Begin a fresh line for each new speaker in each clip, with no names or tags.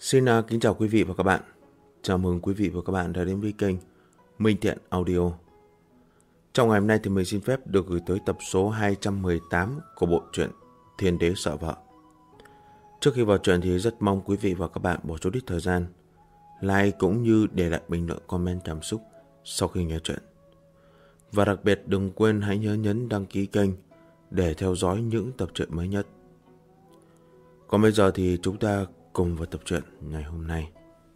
Xin kính chào quý vị và các bạn. Chào mừng quý vị và các bạn đã đến với kênh Minh Thiện Audio. Trong ngày hôm nay thì mình xin phép được gửi tới tập số 218 của bộ truyện Thiên Đế Sợ Vợ. Trước khi vào truyện thì rất mong quý vị và các bạn bỏ chút ít thời gian like cũng như để lại bình luận comment cảm xúc sau khi nghe truyện. Và đặc biệt đừng quên hãy nhớ nhấn đăng ký kênh để theo dõi những tập truyện mới nhất. Còn bây giờ thì chúng ta cùng vào tập truyện ngày hôm nay.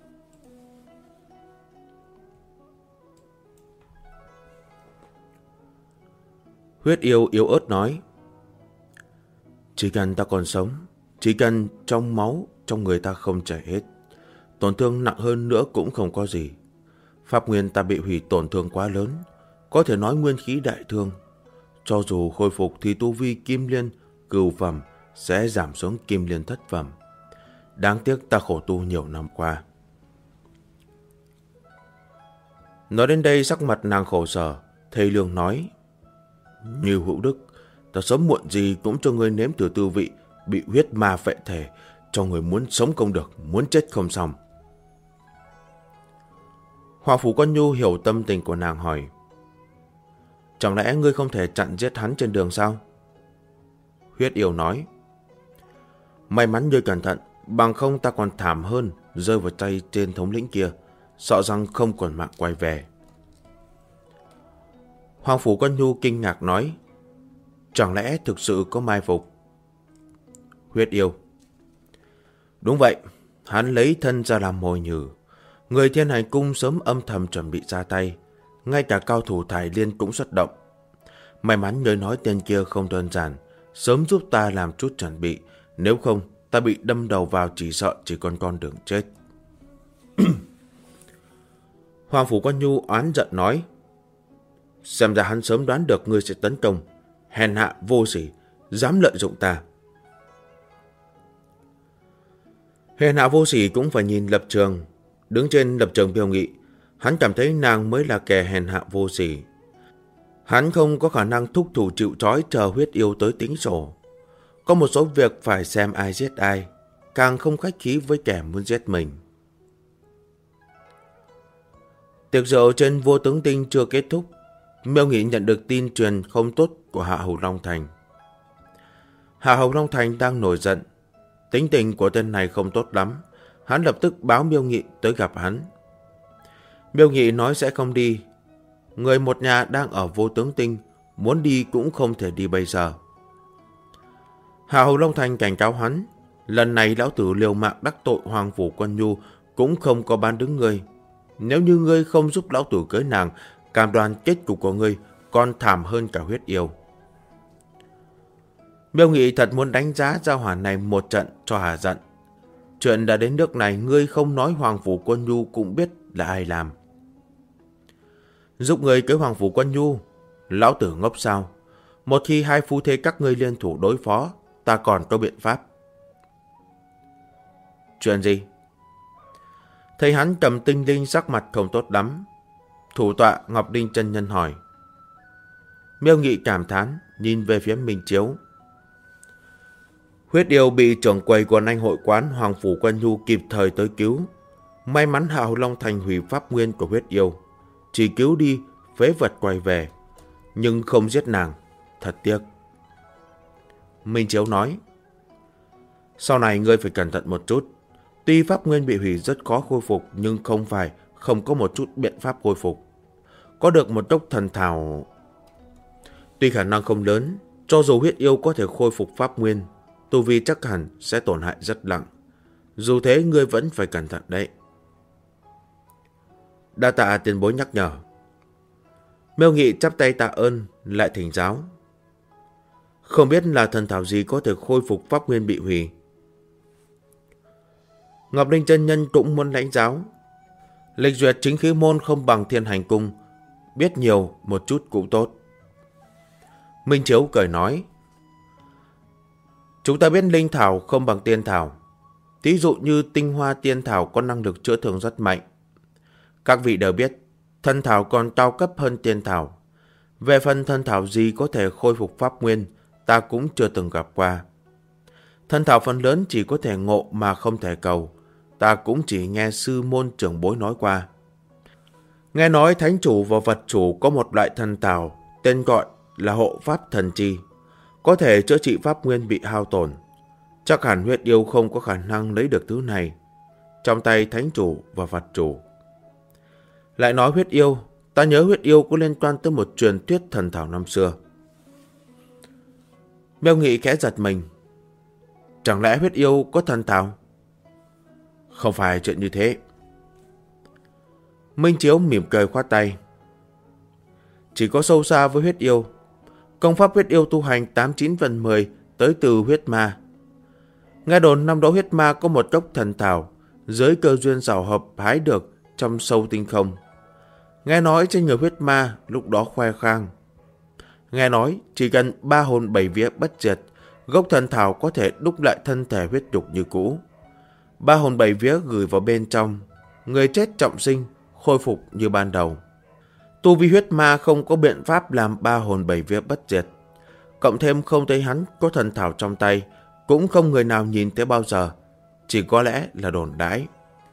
Huyết yêu yếu ớt nói: chỉ cần ta còn sống, chỉ cần trong máu trong người ta không chảy hết, tổn thương nặng hơn nữa cũng không có gì. Pháp nguyên ta bị hủy tổn thương quá lớn, có thể nói nguyên khí đại thương. Cho dù khôi phục thì tu vi kim liên cửu phẩm sẽ giảm xuống kim liên thất phẩm. Đáng tiếc ta khổ tu nhiều năm qua. Nói đến đây sắc mặt nàng khổ sở, thầy lương nói: Như Hữu Đức, ta sớm muộn gì cũng cho ngươi nếm thử tư vị bị huyết ma phệ thể, cho người muốn sống không được, muốn chết không xong. Hoàng Phủ Quan Nhu hiểu tâm tình của nàng hỏi: chẳng lẽ ngươi không thể chặn giết hắn trên đường sao? Huyết yêu nói: may mắn ngươi cẩn thận, bằng không ta còn thảm hơn, rơi vào tay trên thống lĩnh kia, sợ rằng không còn mạng quay về. Hoàng Phủ Quan Nhu kinh ngạc nói: chẳng lẽ thực sự có mai phục? Huyết yêu: đúng vậy, hắn lấy thân ra làm mồi nhử. Người Thiên Hành Cung sớm âm thầm chuẩn bị ra tay, ngay cả cao thủ Thải Liên cũng xuất động. May mắn ngươi nói tên kia không đơn giản, sớm giúp ta làm chút chuẩn bị, nếu không ta bị đâm đầu vào chỉ sợ chỉ còn con đường chết. Hoàng Phủ Quan Nhu oán giận nói: xem ra hắn sớm đoán được ngươi sẽ tấn công, hèn hạ vô sỉ, dám lợi dụng ta. Hèn hạ vô sỉ cũng phải nhìn lập trường. Đứng trên lập trường Miêu Nghị, hắn cảm thấy nàng mới là kẻ hèn hạ vô sỉ. Hắn không có khả năng thúc thủ chịu trói chờ huyết yêu tới tính sổ. Có một số việc phải xem ai giết ai, càng không khách khí với kẻ muốn giết mình. Tiệc rượu trên Vô Tướng Tinh chưa kết thúc, Miêu Nghị nhận được tin truyền không tốt của Hạ Hầu Long Thành. Hạ Hầu Long Thành đang nổi giận, tính tình của tên này không tốt lắm. Hắn lập tức báo Miêu Nghị tới gặp hắn. Miêu Nghị nói sẽ không đi. Người một nhà đang ở Vô Tướng Tinh, muốn đi cũng không thể đi bây giờ. Hạ Hầu Long Thành cảnh cáo hắn: lần này lão tử liều mạng đắc tội Hoàng Phủ Quan Nhu cũng không có bán đứng ngươi. Nếu như ngươi không giúp lão tử cưới nàng, cam đoan kết cục của ngươi còn thảm hơn cả huyết yêu. Miêu Nghị thật muốn đánh giá gia hỏa này một trận cho hà giận. Chuyện đã đến nước này, ngươi không nói Hoàng Phủ Quan Nhu cũng biết là ai làm. Giúp người cưới Hoàng Phủ Quan Nhu, lão tử ngốc sao? Một khi hai phu thê các ngươi liên thủ đối phó, ta còn có biện pháp. Chuyện gì? Thấy hắn Trầm Tinh Linh sắc mặt không tốt lắm. Thủ tọa Ngọc Đinh chân nhân hỏi. Miêu Nghị cảm thán, nhìn về phía Minh Chiếu. Huyết yêu bị trưởng quầy của anh hội quán Hoàng Phủ Quan Nhu kịp thời tới cứu. May mắn Hạ Hầu Long Thành hủy pháp nguyên của huyết yêu, chỉ cứu đi phế vật quay về, nhưng không giết nàng, thật tiếc. Minh Chiếu nói: sau này ngươi phải cẩn thận một chút. Tuy pháp nguyên bị hủy rất khó khôi phục, nhưng không phải không có một chút biện pháp khôi phục. Có được một tốc thần thảo, tuy khả năng không lớn, cho dù huyết yêu có thể khôi phục pháp nguyên, tu vi chắc hẳn sẽ tổn hại rất nặng. Dù thế ngươi vẫn phải cẩn thận đấy. Đa tạ tiền bối nhắc nhở. Miêu Nghị chắp tay tạ ơn, lại thỉnh giáo. Không biết là thần thảo gì có thể khôi phục pháp nguyên bị hủy. Ngọc Đinh chân nhân cũng muốn lãnh giáo. Lịch duyệt chính khí môn không bằng Thiên Hành Cung, biết nhiều một chút cũng tốt. Minh Chiếu cười nói: chúng ta biết linh thảo không bằng tiên thảo. Ví dụ như tinh hoa tiên thảo có năng lực chữa thương rất mạnh. Các vị đều biết, thần thảo còn cao cấp hơn tiên thảo. Về phần thần thảo gì có thể khôi phục pháp nguyên, ta cũng chưa từng gặp qua. Thần thảo phần lớn chỉ có thể ngộ mà không thể cầu. ta cũng chỉ nghe sư môn trưởng bối nói qua. Nghe nói thánh chủ và Phật chủ có một loại thần tảo tên gọi là hộ pháp thần chi, có thể chữa trị pháp nguyên bị hao tổn. Chắc hẳn huyết yêu không có khả năng lấy được thứ này trong tay thánh chủ và Phật chủ. Lại nói huyết yêu, ta nhớ huyết yêu có liên quan tới một truyền thuyết thần thảo năm xưa. Miêu Nghị khẽ giật mình. Chẳng lẽ huyết yêu có thần thảo? Không phải chuyện như thế. Minh Chiếu mỉm cười khoát tay. Chỉ có sâu xa với huyết yêu. Công pháp huyết yêu tu hành 89 phần 10 tới từ huyết ma. Nghe đồn năm đó huyết ma có một gốc thần thảo dưới cơ duyên xảo hợp hái được trong sâu tinh không. Nghe nói trên người huyết ma lúc đó khoe khang. Nghe nói chỉ cần 3 hồn 7 vía bất diệt, gốc thần thảo có thể đúc lại thân thể huyết nhục như cũ. 3 hồn 7 vía gửi vào bên trong, người chết trọng sinh, khôi phục như ban đầu. Tu vi huyết ma không có biện pháp làm 3 hồn 7 vía bất diệt. Cộng thêm không thấy hắn có thần thảo trong tay, cũng không người nào nhìn thấy bao giờ, chỉ có lẽ là đồn đãi.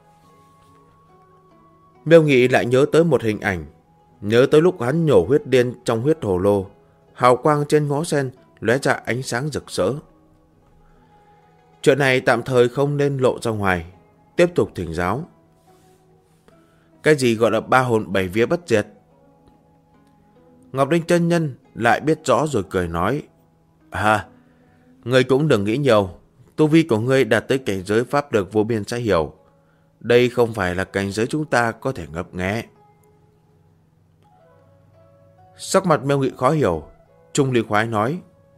Miêu Nghị lại nhớ tới một hình ảnh, nhớ tới lúc hắn nhổ huyết điên trong huyết hồ lô, hào quang trên ngó sen lóe ra ánh sáng rực rỡ. Chuyện này tạm thời không nên lộ ra ngoài, tiếp tục thỉnh giáo. Cái gì gọi là 3 hồn 7 vía bất diệt? Ngọc Linh chân nhân lại biết rõ rồi cười nói. Ngươi cũng đừng nghĩ nhiều, tu vi của ngươi đạt tới cảnh giới pháp lực vô biên sẽ hiểu. Đây không phải là cảnh giới chúng ta có thể ngấp nghé. Sắc mặt Miêu Nghị khó hiểu, Trung Ly Khoái nói.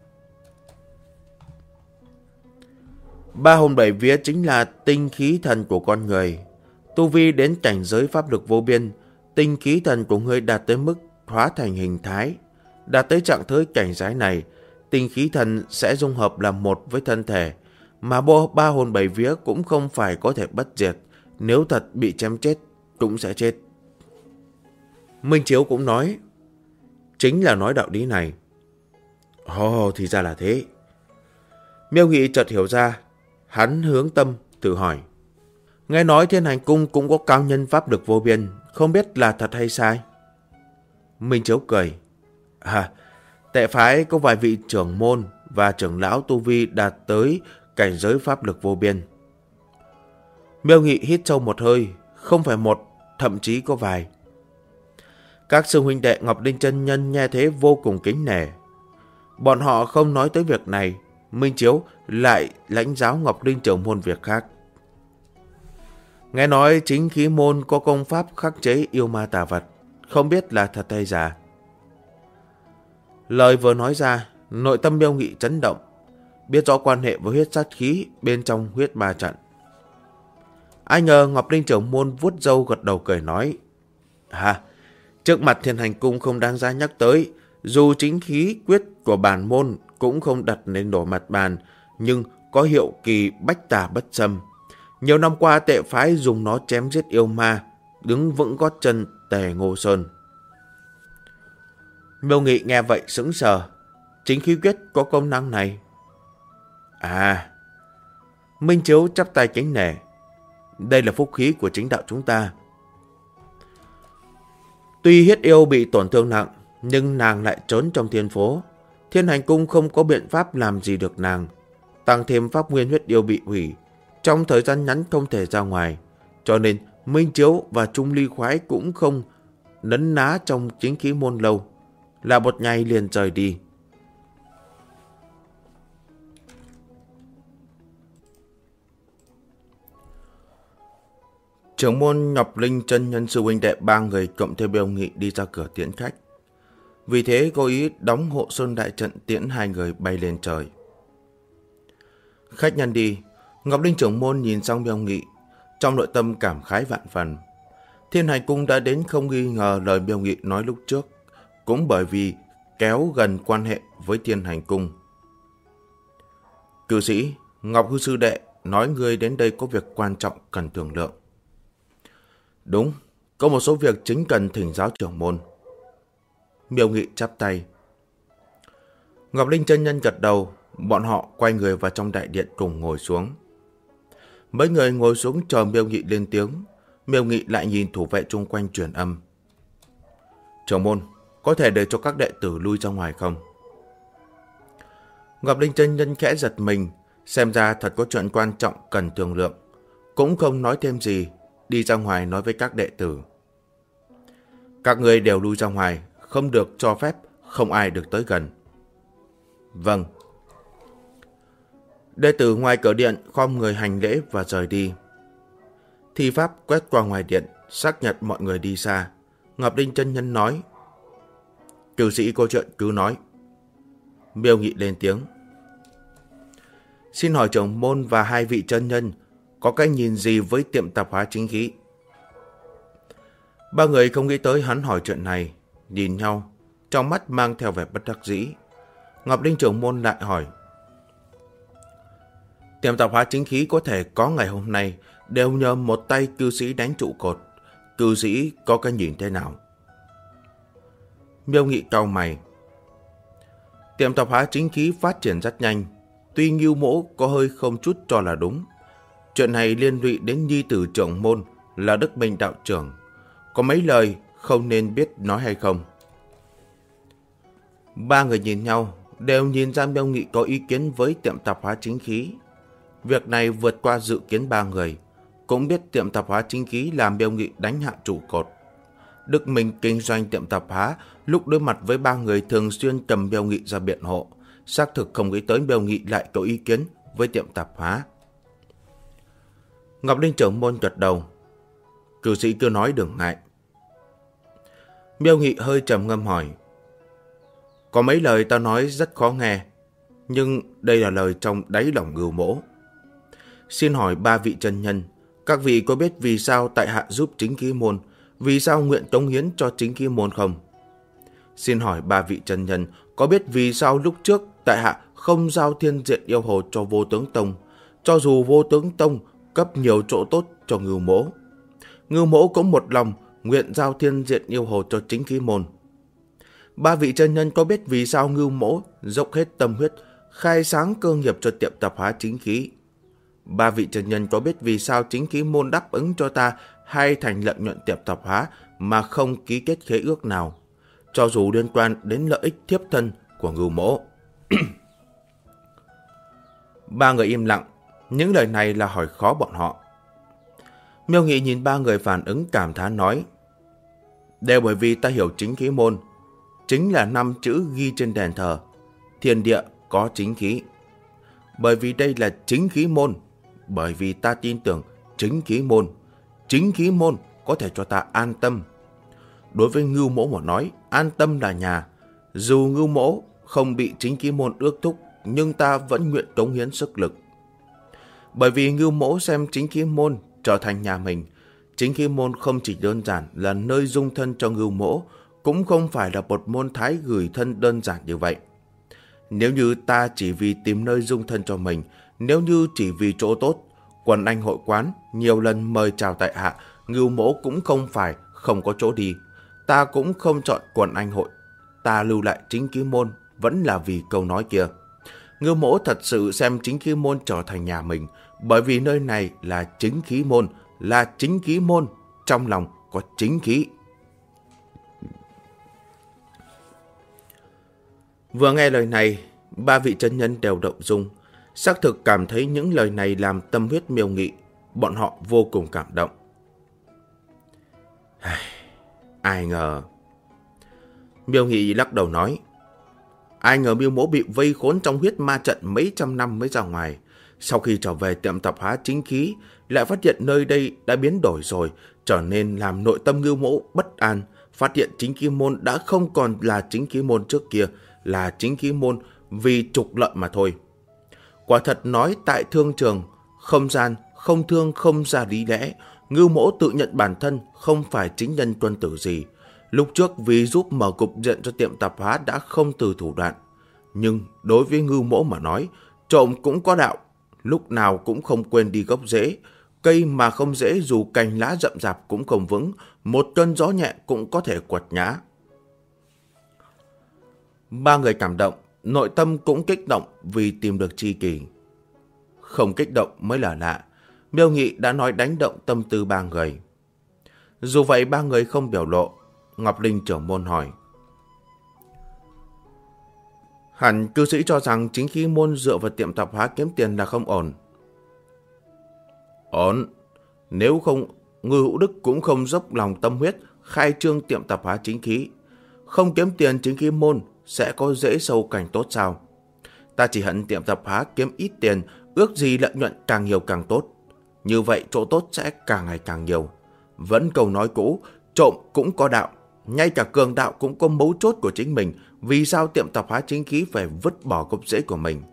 3 hồn 7 vía chính là tinh khí thần của con người. Tu vi đến cảnh giới pháp lực vô biên, tinh khí thần của ngươi đạt tới mức hóa thành hình thái. Đạt tới trạng thái cảnh giới này, tinh khí thần sẽ dung hợp làm một với thân thể, mà 3 hồn 7 vía cũng không phải có thể bất diệt, nếu thật bị chém chết cũng sẽ chết. Minh Chiếu cũng nói, chính là nói đạo lý này. Thì ra là thế. Miêu Nghị chợt hiểu ra, hắn hướng tâm tự hỏi. Nghe nói Thiên Hành Cung cũng có cao nhân pháp lực vô biên, không biết là thật hay sai. Minh Chiếu cười. Tệ phái có vài vị trưởng môn và trưởng lão tu vi đạt tới cảnh giới pháp lực vô biên. Miêu Nghị hít sâu một hơi, không phải một, thậm chí có vài. Các sư huynh đệ Ngọc Linh chân nhân nghe thế vô cùng kính nể. Bọn họ không nói tới việc này, Minh Chiếu lại lãnh giáo Ngọc Linh trưởng môn việc khác. Nghe nói chính khí môn có công pháp khắc chế yêu ma tà vật, không biết là thật hay giả. Lời vừa nói ra, nội tâm Miêu Nghị chấn động, biết rõ quan hệ với huyết sát khí bên trong huyết ma trận. Ai ngờ Ngọc Linh trưởng môn vuốt râu gật đầu cười nói. Trước mặt Thiên Hành Cung không đáng giá nhắc tới, dù chính khí quyết của bản môn cũng không đặt lên đổ mặt bàn, nhưng có hiệu kỳ bách tà bất xâm. Nhiều năm qua tệ phái dùng nó chém giết yêu ma, đứng vững gót chân Tề Ngô Sơn. Miêu Nghị nghe vậy sững sờ, chính khí quyết có công năng này. Minh Chiếu chắp tay kính nể. Đây là phúc khí của chính đạo chúng ta. Tuy huyết yêu bị tổn thương nặng, nhưng nàng lại trốn trong thiên phố. Thiên Hành Cung không có biện pháp làm gì được nàng. Tăng thêm pháp nguyên huyết yêu bị hủy, trong thời gian ngắn không thể ra ngoài. Cho nên Minh Chiếu và Trung Ly Khoái cũng không nấn ná trong chính khí môn lâu, là một ngày liền rời đi. Trưởng môn Ngọc Linh chân nhân sư huynh đệ 3 người cộng thêm Miêu Nghị đi ra cửa tiễn khách. Vì thế cố ý đóng hộ sơn đại trận tiễn 2 người bay lên trời. Khách nhân đi, Ngọc Linh trưởng môn nhìn sang Miêu Nghị, trong nội tâm cảm khái vạn phần. Thiên Hành Cung đã đến không nghi ngờ lời Miêu Nghị nói lúc trước, cũng bởi vì kéo gần quan hệ với Thiên Hành Cung. Cư sĩ, Ngọc Hư sư đệ nói ngươi đến đây có việc quan trọng cần thương lượng. Đúng, có một số việc chính cần thỉnh giáo trưởng môn. Miêu Nghị chắp tay. Ngọc Linh chân nhân gật đầu, bọn họ quay người vào trong đại điện cùng ngồi xuống. Mấy người ngồi xuống chờ Miêu Nghị lên tiếng. Miêu Nghị lại nhìn thủ vệ chung quanh truyền âm. Trưởng môn, có thể để cho các đệ tử lui ra ngoài không? Ngọc Linh chân nhân khẽ giật mình, xem ra thật có chuyện quan trọng cần thương lượng. Cũng không nói thêm gì, đi ra ngoài nói với các đệ tử. Các người đều lui ra ngoài, không được cho phép, không ai được tới gần. Vâng. Đệ tử ngoài cửa điện khom người hành lễ và rời đi. Thi pháp quét qua ngoài điện, xác nhận mọi người đi xa. Ngọc Linh chân nhân nói. Cửu sĩ có chuyện cứ nói. Miêu Nghị lên tiếng. Xin hỏi trưởng môn và hai vị chân nhân có cái nhìn gì với tiệm tạp hóa chính khí? Ba người không nghĩ tới hắn hỏi chuyện này, nhìn nhau, trong mắt mang theo vẻ bất đắc dĩ. Ngọc Linh trưởng môn lại hỏi. Tiệm tạp hóa chính khí có thể có ngày hôm nay đều nhờ một tay cư sĩ đánh trụ cột. Cư sĩ có cái nhìn thế nào? Miêu Nghị cau mày. Tiệm tạp hóa chính khí phát triển rất nhanh, tuy Ngưu Mỗ có hơi không chút cho là đúng. Chuyện này liên lụy đến nhi tử trưởng môn là Đức Minh đạo trưởng. Có mấy lời không nên biết nói hay không? Ba người nhìn nhau, đều nhìn ra Miêu Nghị có ý kiến với tiệm tạp hóa chính khí. Việc này vượt qua dự kiến ba người, cũng biết tiệm tạp hóa chính khí làm Miêu Nghị đánh hạ trụ cột. Đức Minh kinh doanh tiệm tạp hóa, lúc đối mặt với ba người thường xuyên cầm Miêu Nghị ra biện hộ, xác thực không nghĩ tới Miêu Nghị lại có ý kiến với tiệm tạp hóa. Ngọc Linh trưởng môn gật đầu. Cử sĩ cứ nói đừng ngại. Miêu Nghị hơi trầm ngâm hỏi. Có mấy lời ta nói rất khó nghe, nhưng đây là lời trong đáy lòng Ngưu Mỗ. Xin hỏi ba vị chân nhân, các vị có biết vì sao tại hạ giúp chính khí môn, vì sao nguyện cống hiến cho chính khí môn không? Xin hỏi ba vị chân nhân, có biết vì sao lúc trước tại hạ không giao thiên diện yêu hồ cho Vô Tướng Tông, cho dù Vô Tướng Tông cấp nhiều chỗ tốt cho Ngưu Mỗ? Ngưu Mỗ cũng một lòng nguyện giao thiên diện yêu hồ cho chính khí môn. Ba vị chân nhân có biết vì sao Ngưu Mỗ dốc hết tâm huyết khai sáng cơ nghiệp cho tiệm tạp hóa chính khí? Ba vị chân nhân có biết vì sao chính khí môn đáp ứng cho ta hay thành lợi nhuận tiệm tạp hóa mà không ký kết khế ước nào, cho dù liên quan đến lợi ích thiếp thân của Ngưu Mỗ? Ba người im lặng, những lời này là hỏi khó bọn họ. Miêu Nghị nhìn ba người phản ứng cảm thán nói. Đều bởi vì ta hiểu chính khí môn, chính là 5 chữ ghi trên đền thờ, thiên địa có chính khí. Bởi vì đây là chính khí môn, bởi vì ta tin tưởng chính khí môn có thể cho ta an tâm. Đối với Ngưu Mỗ mà nói, an tâm là nhà. Dù Ngưu Mỗ không bị chính khí môn ước thúc, nhưng ta vẫn nguyện cống hiến sức lực. Bởi vì Ngưu Mỗ xem chính khí môn trở thành nhà mình. Chính khí môn không chỉ đơn giản là nơi dung thân cho Ngưu Mỗ, cũng không phải là một môn thái gửi thân đơn giản như vậy. Nếu như ta chỉ vì tìm nơi dung thân cho mình, nếu như chỉ vì chỗ tốt, Quần Anh hội quán nhiều lần mời chào tại hạ, Ngưu Mỗ cũng không phải không có chỗ đi. Ta cũng không chọn Quần Anh hội, ta lưu lại chính khí môn vẫn là vì câu nói kia. Ngưu Mỗ thật sự xem chính khí môn trở thành nhà mình, bởi vì nơi này là chính khí môn, trong lòng có chính khí. Vừa nghe lời này, ba vị chân nhân đều động dung, xác thực cảm thấy những lời này làm tâm huyết Miêu Nghị, bọn họ vô cùng cảm động. Ai ngờ... Miêu Nghị lắc đầu nói. Ai ngờ Miêu Mỗ bị vây khốn trong huyết ma trận mấy trăm năm mới ra ngoài. Sau khi trở về tiệm tạp hóa chính khí, lại phát hiện nơi đây đã biến đổi rồi, trở nên làm nội tâm Ngưu Mỗ bất an. Phát hiện chính khí môn đã không còn là chính khí môn trước kia, là chính khí môn vì trục lợi mà thôi. Quả thật nói tại thương trường, không gian, không thương, không ra lý lẽ. Ngưu Mỗ tự nhận bản thân không phải chính nhân quân tử gì. Lúc trước vì giúp mở cục diện cho tiệm tạp hóa đã không từ thủ đoạn. Nhưng đối với Ngưu Mỗ mà nói, trộm cũng có đạo, lúc nào cũng không quên đi gốc rễ. Cây mà không rễ dù cành lá rậm rạp cũng không vững, một cơn gió nhẹ cũng có thể quật ngã. Ba người cảm động, nội tâm cũng kích động vì tìm được tri kỷ. Không kích động mới là lạ. Miêu Nghị đã nói đánh động tâm tư ba người. Dù vậy ba người không biểu lộ. Ngọc Linh trưởng môn hỏi. Hẳn cư sĩ cho rằng chính khí môn dựa vào tiệm tạp hóa kiếm tiền là không ổn. Ổn. Nếu không, Ngư Hữu Đức cũng không dốc lòng tâm huyết khai trương tiệm tạp hóa chính khí. Không kiếm tiền chính khí môn sẽ có dễ sâu cảnh tốt sao? Ta chỉ hận tiệm tạp hóa kiếm ít tiền, ước gì lợi nhuận càng nhiều càng tốt. Như vậy chỗ tốt sẽ càng ngày càng nhiều. Vẫn câu nói cũ, trộm cũng có đạo. Ngay cả cường đạo cũng có mấu chốt của chính mình. Vì sao tiệm tạp hóa chính khí phải vứt bỏ gốc rễ của mình?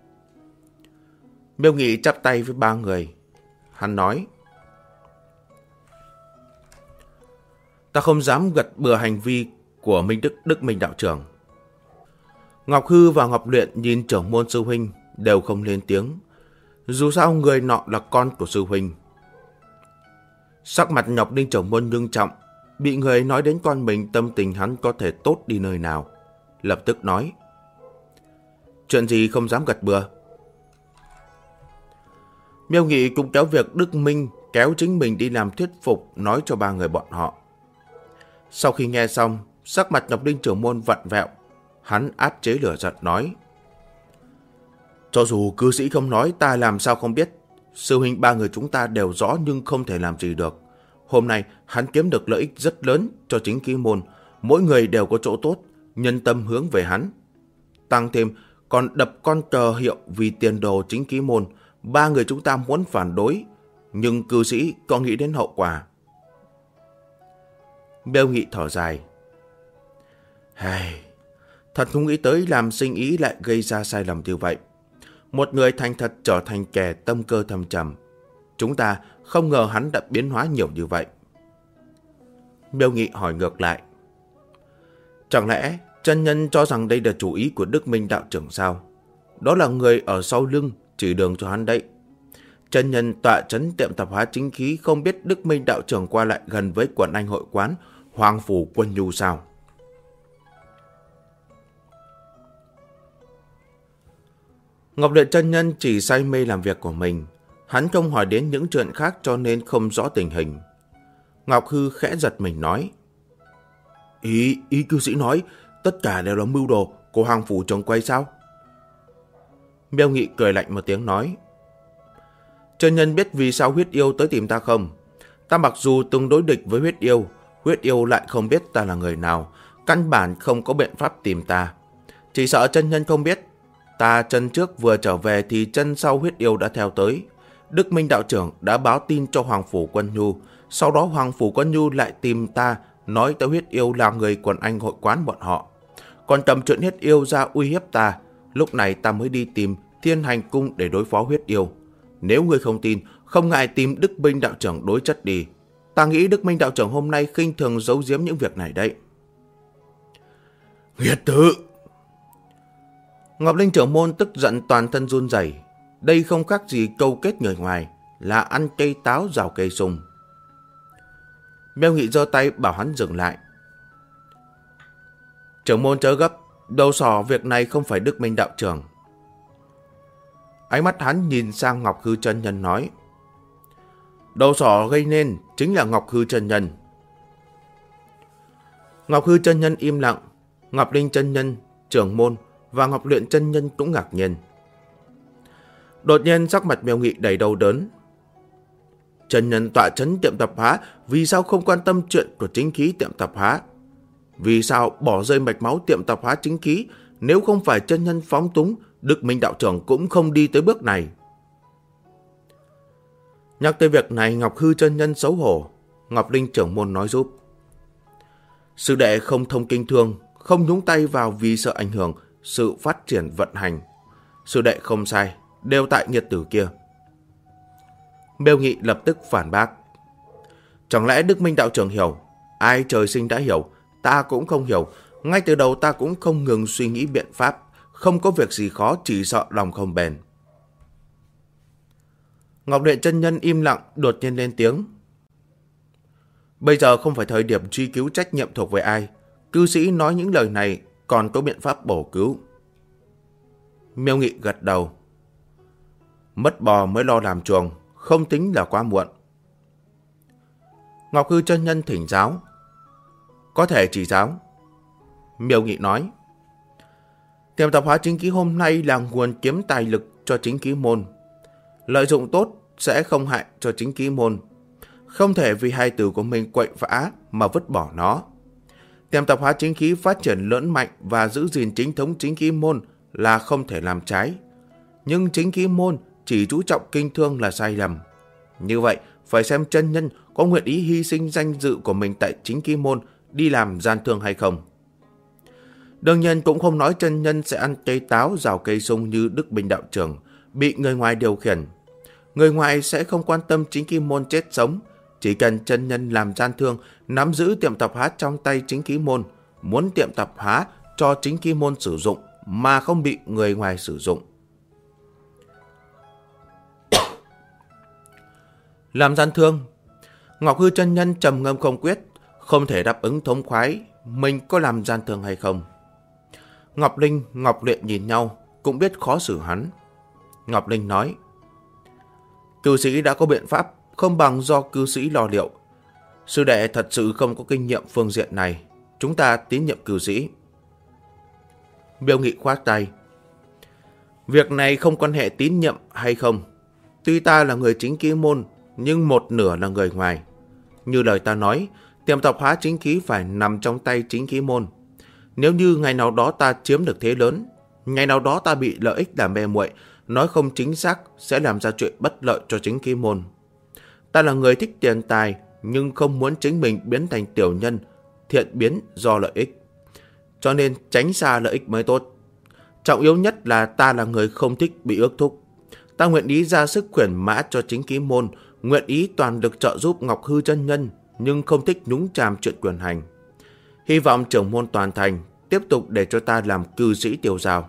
Miêu Nghị chắp tay với ba người. Hắn nói. Ta không dám gật bừa hành vi của Đức Minh đạo trưởng. Ngọc Hư và Ngọc Luyện nhìn trưởng môn sư huynh đều không lên tiếng. Dù sao người nọ là con của sư huynh. Sắc mặt Ngọc Linh trưởng môn nghiêm trọng. Bị người nói đến con mình, tâm tình hắn có thể tốt đi nơi nào. Lập tức nói. Chuyện gì không dám gật bừa? Miêu Nghị cũng kéo việc Đức Minh kéo chính mình đi làm thuyết phục nói cho ba người bọn họ. Sau khi nghe xong, sắc mặt Ngọc Linh trưởng môn vặn vẹo. Hắn áp chế lửa giận nói. Cho dù cư sĩ không nói, ta làm sao không biết. Sư huynh ba người chúng ta đều rõ nhưng không thể làm gì được. Hôm nay hắn kiếm được lợi ích rất lớn cho chính khí môn. Mỗi người đều có chỗ tốt, nhân tâm hướng về hắn. Tăng thêm còn đập con cờ hiệu vì tiền đồ chính khí môn. Ba người chúng ta muốn phản đối, nhưng cư sĩ có nghĩ đến hậu quả. Miêu Nghị thở dài. Thật không nghĩ tới làm sinh ý lại gây ra sai lầm như vậy. Một người thành thật trở thành kẻ tâm cơ thâm trầm. Chúng ta không ngờ hắn đã biến hóa nhiều như vậy. Miêu Nghị hỏi ngược lại. Chẳng lẽ chân nhân cho rằng đây là chủ ý của Đức Minh đạo trưởng sao? Đó là người ở sau lưng chỉ đường cho hắn đấy. Chân nhân tọa trấn tiệm tạp hóa chính khí, không biết Đức Minh đạo trưởng qua lại gần với quận Anh hội quán Hoàng Phủ Quân Nhu sao? Ngọc Luyện chân nhân chỉ say mê làm việc của mình. Hắn không hỏi đến những chuyện khác cho nên không rõ tình hình. Ngọc Hư khẽ giật mình nói. Ý cư sĩ nói tất cả đều là mưu đồ của Hoàng Phủ trông quay sao? Miêu Nghị cười lạnh một tiếng nói. Chân nhân biết vì sao huyết yêu tới tìm ta không? Ta mặc dù từng đối địch với huyết yêu lại không biết ta là người nào, căn bản không có biện pháp tìm ta. Chỉ sợ chân nhân không biết, ta chân trước vừa trở về thì chân sau huyết yêu đã theo tới. Đức Minh đạo trưởng đã báo tin cho Hoàng Phủ Quân Nhu, sau đó Hoàng Phủ Quân Nhu lại tìm ta, nói tới huyết yêu là người quần Anh hội quán bọn họ, còn cầm chuyện huyết yêu ra uy hiếp ta. Lúc này ta mới đi tìm Thiên Hành Cung để đối phó huyết yêu. Nếu ngươi không tin, không ngại tìm Đức Minh đạo trưởng đối chất đi. Ta nghĩ Đức Minh đạo trưởng hôm nay khinh thường giấu giếm những việc này đấy. Nghiệt tử! Ngọc Linh trưởng môn tức giận toàn thân run rẩy. Đây không khác gì câu kết người ngoài, là ăn cây táo rào cây sung. Miêu Nghị giơ tay bảo hắn dừng lại. Trưởng môn chớ gấp, đầu sỏ việc này không phải Đức Minh đạo trưởng. Ánh mắt hắn nhìn sang Ngọc Hư chân nhân nói. Đầu sỏ gây nên chính là Ngọc Hư chân nhân. Ngọc Hư chân nhân im lặng. Ngọc Linh chân nhân, trưởng môn và Ngọc Luyện chân nhân cũng ngạc nhiên. Đột nhiên sắc mặt Miêu Nghị đầy đau đớn. Chân nhân tọa trấn tiệm tạp hóa, vì sao không quan tâm chuyện của chính khí tiệm tạp hóa? Vì sao bỏ rơi mạch máu tiệm tạp hóa chính khí? Nếu không phải chân nhân phóng túng, Đức Minh đạo trưởng cũng không đi tới bước này. Nhắc tới việc này, Ngọc Hư chân nhân xấu hổ. Ngọc Linh trưởng môn nói giúp. Sư đệ không thông kinh thương, không nhúng tay vào vì sợ ảnh hưởng sự phát triển vận hành. Sư đệ không sai, đều tại nghiệt tử kia. Miêu Nghị lập tức phản bác. Chẳng lẽ Đức Minh đạo trưởng hiểu? Ai trời sinh đã hiểu, ta cũng không hiểu. Ngay từ đầu ta cũng không ngừng suy nghĩ biện pháp. Không có việc gì khó, chỉ sợ lòng không bền. Ngọc Luyện chân nhân im lặng, đột nhiên lên tiếng. Bây giờ không phải thời điểm truy cứu trách nhiệm thuộc về ai. Cư sĩ nói những lời này còn có biện pháp bổ cứu. Miêu Nghị gật đầu. Mất bò mới lo làm chuồng, không tính là quá muộn. Ngọc Hư chân nhân thỉnh giáo. Có thể chỉ giáo. Miêu Nghị nói. Tiệm tạp hóa chính khí hôm nay là nguồn kiếm tài lực cho chính khí môn. Lợi dụng tốt sẽ không hại cho chính khí môn. Không thể vì hai từ của mình quậy phá mà vứt bỏ nó. Tiệm tạp hóa chính khí phát triển lớn mạnh và giữ gìn chính thống chính khí môn là không thể làm trái. Nhưng chính khí môn chỉ chú trọng kinh thương là sai lầm. Như vậy, phải xem chân nhân có nguyện ý hy sinh danh dự của mình tại chính khí môn đi làm gian thương hay không. Đương nhiên cũng không nói chân nhân sẽ ăn cây táo rào cây sung như Đức Minh đạo trưởng, bị người ngoài điều khiển. Người ngoài sẽ không quan tâm chính khí môn chết sống, chỉ cần chân nhân làm gian thương, nắm giữ tiệm tạp hóa trong tay chính khí môn, muốn tiệm tạp hóa cho chính khí môn sử dụng mà không bị người ngoài sử dụng. Làm gian thương, Ngọc Hư chân nhân trầm ngâm không quyết, không thể đáp ứng thống khoái mình có làm gian thương hay không. Ngọc Linh, Ngọc Luyện nhìn nhau, cũng biết khó xử hắn. Ngọc Linh nói, cư sĩ đã có biện pháp, không bằng do cư sĩ lo liệu. Sư đệ thật sự không có kinh nghiệm phương diện này, chúng ta tín nhiệm cư sĩ. Miêu Nghị khoát tay. Việc này không quan hệ tín nhiệm hay không. Tuy ta là người chính khí môn, nhưng một nửa là người ngoài. Như lời ta nói, tiệm tạp hóa chính khí phải nằm trong tay chính khí môn. Nếu như ngày nào đó ta chiếm được thế lớn, ngày nào đó ta bị lợi ích làm mê muội, nói không chính xác sẽ làm ra chuyện bất lợi cho chính khí môn. Ta là người thích tiền tài, nhưng không muốn chính mình biến thành tiểu nhân, thiện biến do lợi ích. Cho nên tránh xa lợi ích mới tốt. Trọng yếu nhất là ta là người không thích bị ước thúc. Ta nguyện ý ra sức khuyển mã cho chính khí môn, nguyện ý toàn lực trợ giúp Ngọc Hư chân nhân, nhưng không thích nhúng chàm chuyện quyền hành. Hy vọng trưởng môn toàn thành tiếp tục để cho ta làm cư sĩ tiêu giao.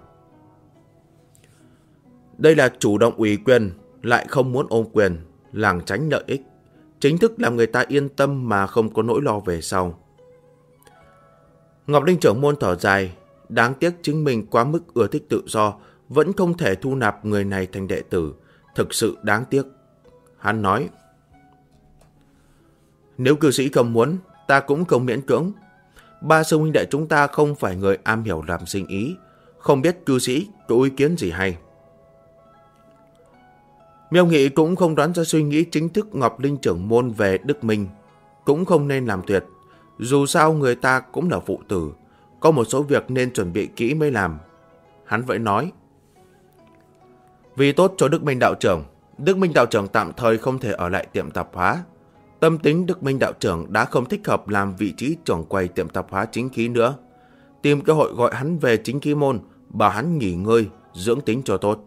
Đây là chủ động ủy quyền, lại không muốn ôm quyền, lảng tránh lợi ích, chính thức làm người ta yên tâm mà không có nỗi lo về sau. Ngọc Linh trưởng môn thở dài, đáng tiếc chính mình quá mức ưa thích tự do, vẫn không thể thu nạp người này thành đệ tử, thực sự đáng tiếc. Hắn nói, nếu cư sĩ không muốn, ta cũng không miễn cưỡng. Ba sư huynh đệ chúng ta không phải người am hiểu làm sinh ý, không biết cư sĩ có ý kiến gì hay. Miêu Nghị cũng không đoán ra suy nghĩ chính thức Ngọc Linh trưởng môn về Đức Minh, cũng không nên làm tuyệt. Dù sao người ta cũng là phụ tử, có một số việc nên chuẩn bị kỹ mới làm. Hắn vẫn nói, vì tốt cho Đức Minh đạo trưởng tạm thời không thể ở lại tiệm tạp hóa. Tâm tính Đức Minh đạo trưởng đã không thích hợp làm vị trí trưởng quầy tiệm tạp hóa chính khí nữa. Tìm cơ hội gọi hắn về chính khí môn, bảo hắn nghỉ ngơi, dưỡng tính cho tốt.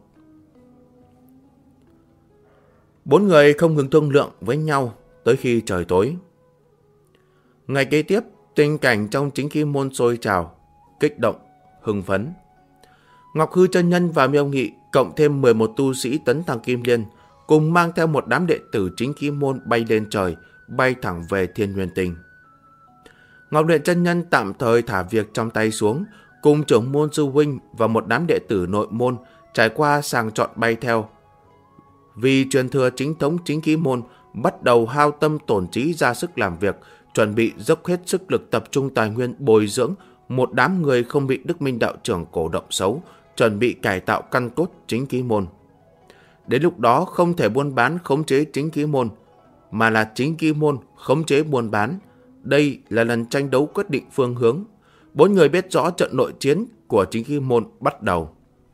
Bốn người không ngừng thương lượng với nhau tới khi trời tối. Ngày kế tiếp, tình cảnh trong chính khí môn sôi trào, kích động, hưng phấn. Ngọc Hư chân nhân và Miêu Nghị cộng thêm 11 tu sĩ tấn thăng Kim Liên, cùng mang theo một đám đệ tử chính khí môn bay lên trời, bay thẳng về Thiên Nguyên Tinh. Ngọc Luyện chân nhân tạm thời thả việc trong tay xuống, cùng trưởng môn sư huynh và một đám đệ tử nội môn trải qua sàng chọn bay theo. Vì truyền thừa chính thống chính khí môn, bắt đầu hao tâm tổn trí ra sức làm việc, chuẩn bị dốc hết sức lực tập trung tài nguyên bồi dưỡng một đám người không bị Đức Minh đạo trưởng cổ động xấu, chuẩn bị cải tạo căn cốt chính khí môn. Đến lúc đó không thể buôn bán khống chế chính khí môn, mà là chính khí môn khống chế buôn bán. Đây là lần tranh đấu quyết định phương hướng. Bốn người biết rõ trận nội chiến của chính khí môn bắt đầu.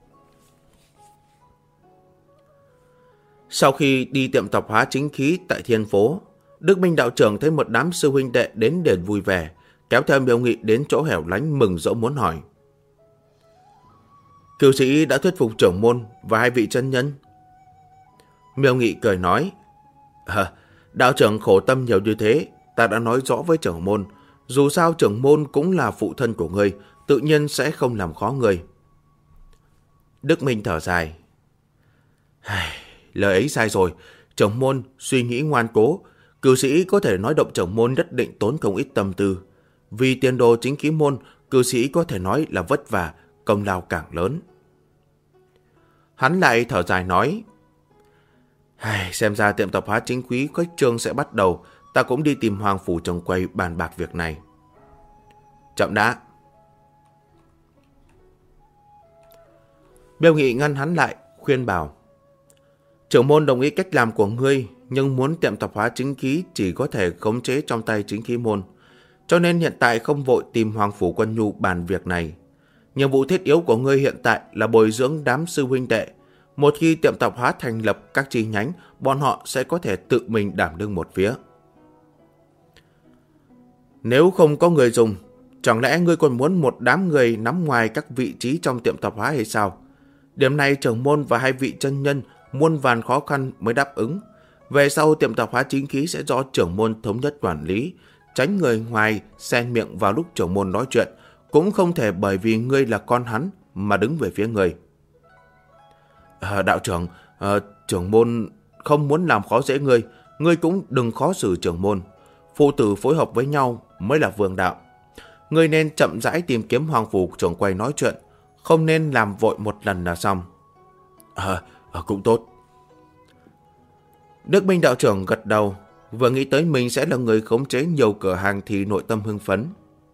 Sau khi đi tiệm tạp hóa chính khí tại Thiên Phố, Đức Minh đạo trưởng thấy một đám sư huynh đệ đến đền vui vẻ, kéo theo Miêu Nghị đến chỗ hẻo lánh mừng rỡ muốn hỏi. Cư sĩ đã thuyết phục trưởng môn và hai vị chân nhân. Miêu Nghị cười nói, đạo trưởng khổ tâm nhiều như thế, ta đã nói rõ với trưởng môn, dù sao trưởng môn cũng là phụ thân của ngươi, tự nhiên sẽ không làm khó ngươi. Đức Minh thở dài, lời ấy sai rồi, trưởng môn suy nghĩ ngoan cố, cư sĩ có thể nói động trưởng môn nhất định tốn không ít tâm tư. Vì tiền đồ chính khí môn, cư sĩ có thể nói là vất vả, công lao càng lớn. Hắn lại thở dài nói, Xem ra tiệm tạp hóa chính quý khuếch trương sẽ bắt đầu, ta cũng đi tìm Hoàng phủ Trường Quầy bàn bạc việc này. Chậm đã. Miêu Nghị ngăn hắn lại, khuyên bảo. Trưởng môn đồng ý cách làm của ngươi, nhưng muốn tiệm tạp hóa chính khí chỉ có thể khống chế trong tay chính khí môn. Cho nên hiện tại không vội tìm Hoàng phủ Quân Nhu bàn việc này. Nhiệm vụ thiết yếu của ngươi hiện tại là bồi dưỡng đám sư huynh đệ. Một khi tiệm tạp hóa thành lập các chi nhánh, bọn họ sẽ có thể tự mình đảm đương một phía. Nếu không có người dùng, chẳng lẽ ngươi còn muốn một đám người nắm ngoài các vị trí trong tiệm tạp hóa hay sao? Điểm này trưởng môn và hai vị chân nhân muôn vàn khó khăn mới đáp ứng. Về sau tiệm tạp hóa chính khí sẽ do trưởng môn thống nhất quản lý, tránh người ngoài xen miệng vào lúc trưởng môn nói chuyện, cũng không thể bởi vì ngươi là con hắn mà đứng về phía ngươi. Đạo trưởng, trưởng môn không muốn làm khó dễ ngươi cũng đừng khó xử trưởng môn. Phụ tử phối hợp với nhau mới là vương đạo. Ngươi nên chậm rãi tìm kiếm Hoàng phủ Trưởng Quầy nói chuyện, không nên làm vội một lần là xong. Cũng tốt. Đức Minh đạo trưởng gật đầu, vừa nghĩ tới mình sẽ là người khống chế nhiều cửa hàng thì nội tâm hưng phấn.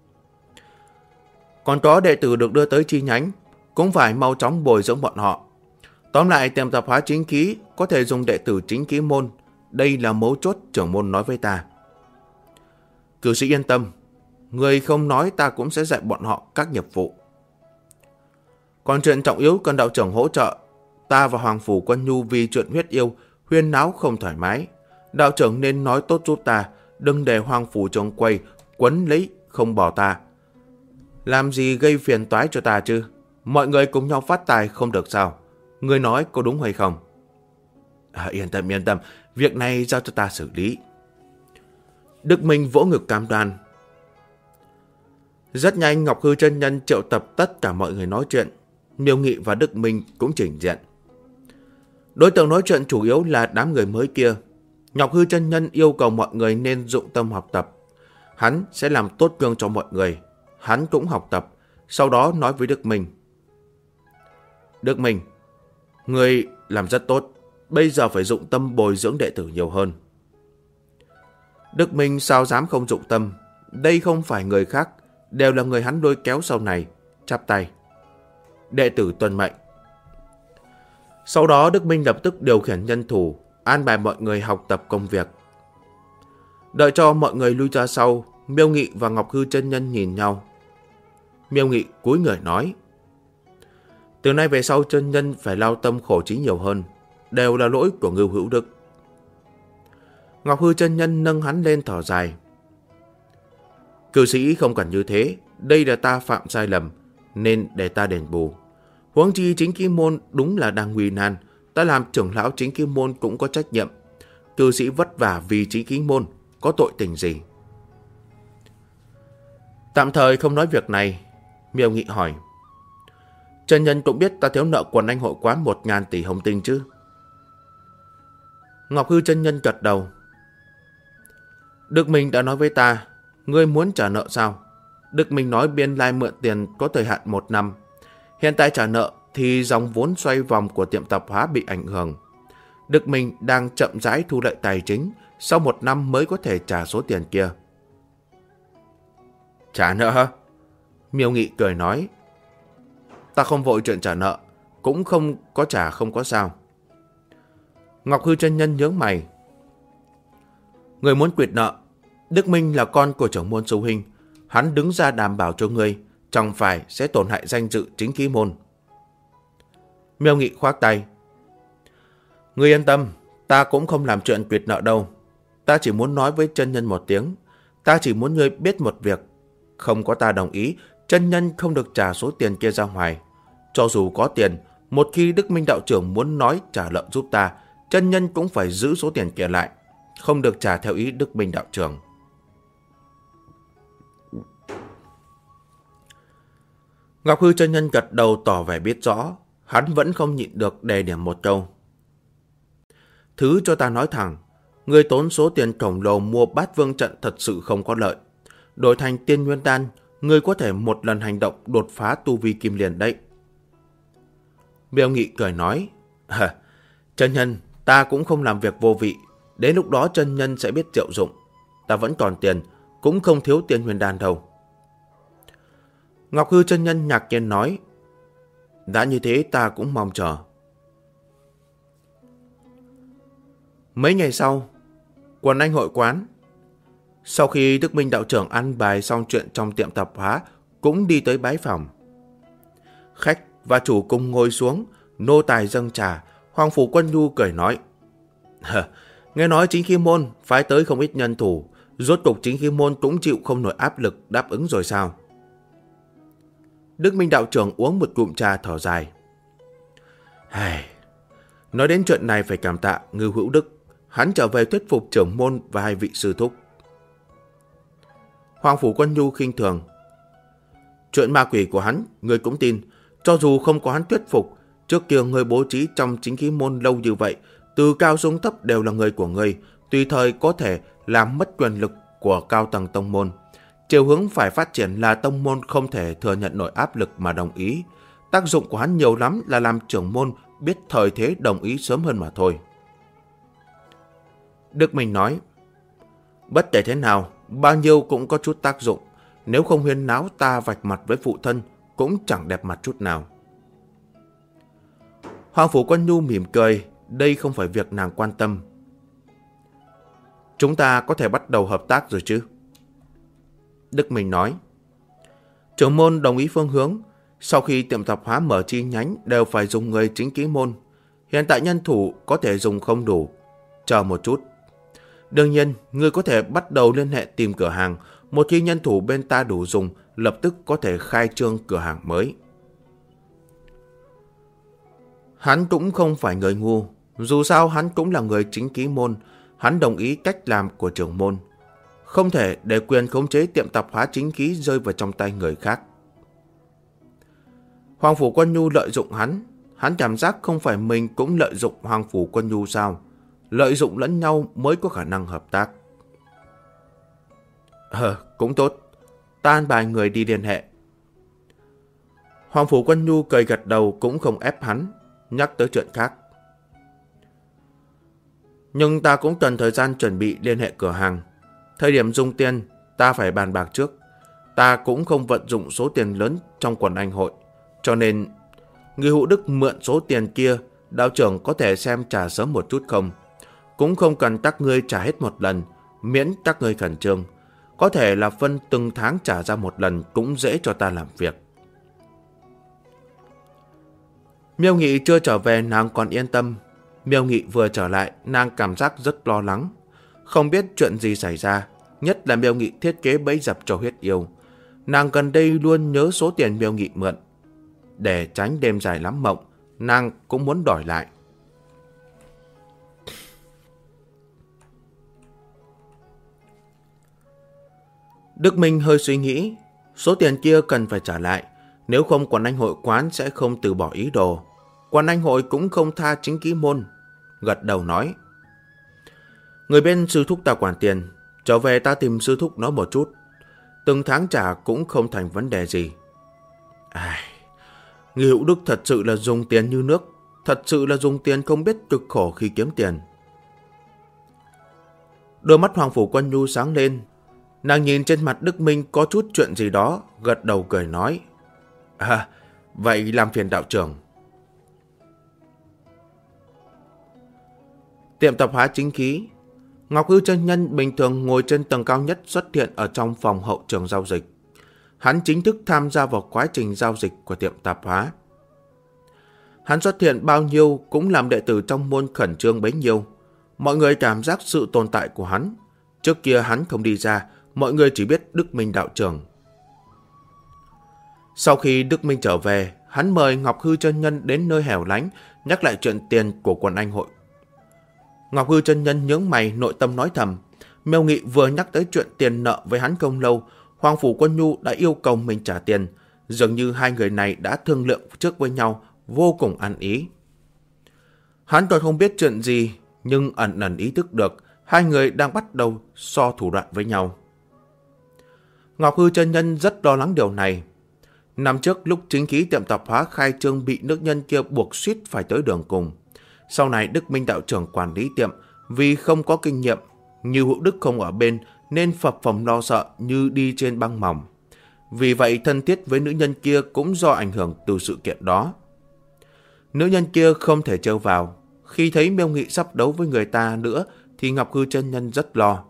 Còn có đệ tử được đưa tới chi nhánh, cũng phải mau chóng bồi dưỡng bọn họ. Tóm lại, tiệm tạp hóa chính khí có thể dùng đệ tử chính khí môn. Đây là mấu chốt, trưởng môn nói với ta. Cử sĩ yên tâm, người không nói ta cũng sẽ dạy bọn họ các nghiệp vụ. Còn chuyện trọng yếu cần đạo trưởng hỗ trợ. Ta và Hoàng phủ Quân Nhu vì chuyện huyết yêu huyên náo không thoải mái. Đạo trưởng nên nói tốt giúp ta, đừng để Hoàng phủ Trường Quầy quấn lấy không bỏ ta. Làm gì gây phiền toái cho ta chứ? Mọi người cùng nhau phát tài không được sao? Người nói có đúng hay không? Yên tâm, việc này giao cho ta xử lý. Đức Minh vỗ ngực cam đoan. Rất nhanh Ngọc Hư chân nhân triệu tập tất cả mọi người nói chuyện. Miêu Nghị và Đức Minh cũng chỉnh diện. Đối tượng nói chuyện chủ yếu là đám người mới kia. Ngọc Hư chân nhân yêu cầu mọi người nên dụng tâm học tập. Hắn sẽ làm tốt gương cho mọi người. Hắn cũng học tập, sau đó nói với Đức Minh. Đức Minh, người làm rất tốt, bây giờ phải dụng tâm bồi dưỡng đệ tử nhiều hơn. Đức Minh sao dám không dụng tâm, đây không phải người khác, đều là người hắn lôi kéo sau này, chắp tay. Đệ tử tuân mệnh. Sau đó Đức Minh lập tức điều khiển nhân thủ, an bài mọi người học tập công việc. Đợi cho mọi người lui ra sau, Miêu Nghị và Ngọc Hư chân nhân nhìn nhau. Miêu Nghị cúi người nói. Từ nay về sau chân nhân phải lao tâm khổ trí nhiều hơn, đều là lỗi của Ngưu Hữu Đức. Ngọc Hư chân nhân nâng hắn lên thở dài. Cư sĩ không cần như thế, đây là ta phạm sai lầm, nên để ta đền bù. Huống chi chính khí môn đúng là đang nguy nan, ta làm trưởng lão chính khí môn cũng có trách nhiệm. Cư sĩ vất vả vì chính khí môn, có tội tình gì? Tạm thời không nói việc này, Miêu Nghị hỏi. Chân nhân cũng biết ta thiếu nợ quần anh hội quán 1.000 tỷ hồng tinh chứ? Ngọc Hư chân nhân gật đầu. Đức Minh đã nói với ta, ngươi muốn trả nợ sao? Đức Minh nói biên lai mượn tiền có thời hạn 1 năm. Hiện tại trả nợ thì dòng vốn xoay vòng của tiệm tạp hóa bị ảnh hưởng. Đức Minh đang chậm rãi thu lợi tài chính, sau 1 năm mới có thể trả số tiền kia. Trả nợ hả? Miêu Nghị cười nói. Ta không vội chuyện trả nợ, cũng không có trả không có sao. Ngọc Hư chân nhân nhướng mày. Người muốn quyệt nợ, Đức Minh là con của trưởng môn sư huynh, hắn đứng ra đảm bảo cho ngươi, chẳng phải sẽ tổn hại danh dự chính khí môn. Miêu Nghị khoác tay. Ngươi yên tâm, ta cũng không làm chuyện quyệt nợ đâu. Ta chỉ muốn nói với chân nhân một tiếng, ta chỉ muốn ngươi biết một việc. Không có ta đồng ý, chân nhân không được trả số tiền kia ra ngoài. Cho dù có tiền, một khi Đức Minh đạo trưởng muốn nói trả nợ giúp ta, chân nhân cũng phải giữ số tiền kia lại, không được trả theo ý Đức Minh đạo trưởng. Ngọc Hư chân nhân gật đầu tỏ vẻ biết rõ, hắn vẫn không nhịn được đề điểm một câu. Thứ cho ta nói thẳng, ngươi tốn số tiền khổng lồ mua Bát Vương trận thật sự không có lợi. Đổi thành tiên nguyên đan, ngươi có thể một lần hành động đột phá tu vi kim liền đấy. Miêu Nghị cười nói, chân nhân, Ta cũng không làm việc vô vị, đến lúc đó chân nhân sẽ biết diệu dụng. Ta vẫn còn tiền, cũng không thiếu tiền huyền đan đâu. Ngọc Hư chân nhân ngạc nhiên nói, đã như thế ta cũng mong chờ. Mấy ngày sau, quần anh hội quán. Sau khi Đức Minh đạo trưởng ăn bài xong chuyện trong tiệm tạp hóa, cũng đi tới bái phòng. Khách và chủ cùng ngồi xuống, nô tài dâng trà. Hoàng Phủ Quân Nhu cười nói, nghe nói Chính Khí Môn phái tới không ít nhân thủ, rốt cục Chính Khí Môn cũng chịu không nổi áp lực đáp ứng rồi sao? Đức Minh đạo trưởng uống một cụm trà thở dài. Nói đến chuyện này phải cảm tạ Ngư Hữu Đức, hắn trở về thuyết phục trưởng môn và 2 vị sư thúc. Hoàng Phủ Quân Nhu khinh thường, chuyện ma quỷ của hắn, người cũng tin. Cho dù không có hắn thuyết phục, trước kia người bố trí trong Chính Khí Môn lâu như vậy, từ cao xuống thấp đều là người của người, tùy thời có thể làm mất quyền lực của cao tầng tông môn. Chiều hướng phải phát triển là tông môn không thể thừa nhận nổi áp lực mà đồng ý. Tác dụng của hắn nhiều lắm là làm trưởng môn biết thời thế đồng ý sớm hơn mà thôi. Đức Minh nói, bất kể thế nào, bao nhiêu cũng có chút tác dụng. Nếu không huyên náo ta vạch mặt với phụ thân, cũng chẳng đẹp mặt chút nào. Hoàng Phủ Quân Nhu mỉm cười, đây không phải việc nàng quan tâm. Chúng ta có thể bắt đầu hợp tác rồi chứ? Đức Minh nói, trưởng môn đồng ý phương hướng. Sau khi tiệm tạp hóa mở chi nhánh đều phải dùng người Chính Khí Môn. Hiện tại nhân thủ có thể dùng không đủ. Chờ một chút. Đương nhiên, ngươi có thể bắt đầu liên hệ tìm cửa hàng. Một khi nhân thủ bên ta đủ dùng, lập tức có thể khai trương cửa hàng mới. Hắn cũng không phải người ngu. Dù sao hắn cũng là người Chính Khí Môn. Hắn đồng ý cách làm của trưởng môn. Không thể để quyền khống chế tiệm tạp hóa chính khí rơi vào trong tay người khác. Hoàng Phủ Quân Nhu lợi dụng hắn. Hắn cảm giác không phải mình cũng lợi dụng Hoàng Phủ Quân Nhu sao? Lợi dụng lẫn nhau mới có khả năng hợp tác. Cũng tốt. Ta an bài người đi liên hệ. Hoàng Phủ Quân Nhu cười gật đầu cũng không ép hắn, nhắc tới chuyện khác. Nhưng ta cũng cần thời gian chuẩn bị liên hệ cửa hàng. Thời điểm dùng tiền, ta phải bàn bạc trước. Ta cũng không vận dụng số tiền lớn trong quần anh hội. Cho nên, người Hữu Đức mượn số tiền kia, đạo trưởng có thể xem trả sớm một chút không? Cũng không cần các ngươi trả hết một lần, miễn các ngươi khẩn trương. Có thể là phân từng tháng trả ra một lần cũng dễ cho ta làm việc. Miêu Nghị chưa trở về nàng còn yên tâm. Miêu Nghị vừa trở lại, nàng cảm giác rất lo lắng. Không biết chuyện gì xảy ra, nhất là Miêu Nghị thiết kế bẫy dập cho huyết yêu. Nàng gần đây luôn nhớ số tiền Miêu Nghị mượn. Để tránh đêm dài lắm mộng, nàng cũng muốn đòi lại. Đức Minh hơi suy nghĩ, số tiền kia cần phải trả lại, nếu không Quán Anh hội quán sẽ không từ bỏ ý đồ. Quán Anh hội cũng không tha Chính Khí Môn. Gật đầu nói, người bên sư thúc ta quản tiền, trở về ta tìm sư thúc nó một chút. Từng tháng trả cũng không thành vấn đề gì. Người Hữu Đức thật sự là dùng tiền như nước, thật sự là dùng tiền không biết cực khổ khi kiếm tiền. Đôi mắt Hoàng Phủ Quân Nhu sáng lên. Nàng nhìn trên mặt Đức Minh có chút chuyện gì đó, gật đầu cười nói, vậy làm phiền đạo trưởng. Tiệm tạp hóa chính khí. Ngọc Hư chân nhân bình thường ngồi trên tầng cao nhất xuất hiện ở trong phòng hậu trường giao dịch. Hắn chính thức tham gia vào quá trình giao dịch của tiệm tạp hóa. Hắn xuất hiện bao nhiêu cũng làm đệ tử trong môn khẩn trương bấy nhiêu. Mọi người cảm giác sự tồn tại của hắn. Trước kia hắn không đi ra, mọi người chỉ biết Đức Minh đạo trưởng. Sau khi Đức Minh trở về, hắn mời Ngọc Hư chân nhân đến nơi hẻo lánh, nhắc lại chuyện tiền của quần anh hội. Ngọc Hư chân nhân nhướng mày, nội tâm nói thầm. Miêu Nghị vừa nhắc tới chuyện tiền nợ với hắn không lâu, Hoàng Phủ Quân Nhu đã yêu cầu mình trả tiền. Dường như hai người này đã thương lượng trước với nhau, vô cùng ăn ý. Hắn còn không biết chuyện gì, nhưng ẩn ẩn ý thức được hai người đang bắt đầu so thủ đoạn với nhau. Ngọc Hư chân nhân rất lo lắng điều này. Năm trước lúc chính khí tiệm tạp hóa khai trương bị nữ nhân kia buộc suýt phải tới đường cùng. Sau này Đức Minh đạo trưởng quản lý tiệm vì không có kinh nghiệm, Như Hữu Đức không ở bên nên phập phồng lo sợ như đi trên băng mỏng. Vì vậy thân thiết với nữ nhân kia cũng do ảnh hưởng từ sự kiện đó. Nữ nhân kia không thể trêu vào. Khi thấy Miêu Nghị sắp đấu với người ta nữa thì Ngọc Hư chân nhân rất lo.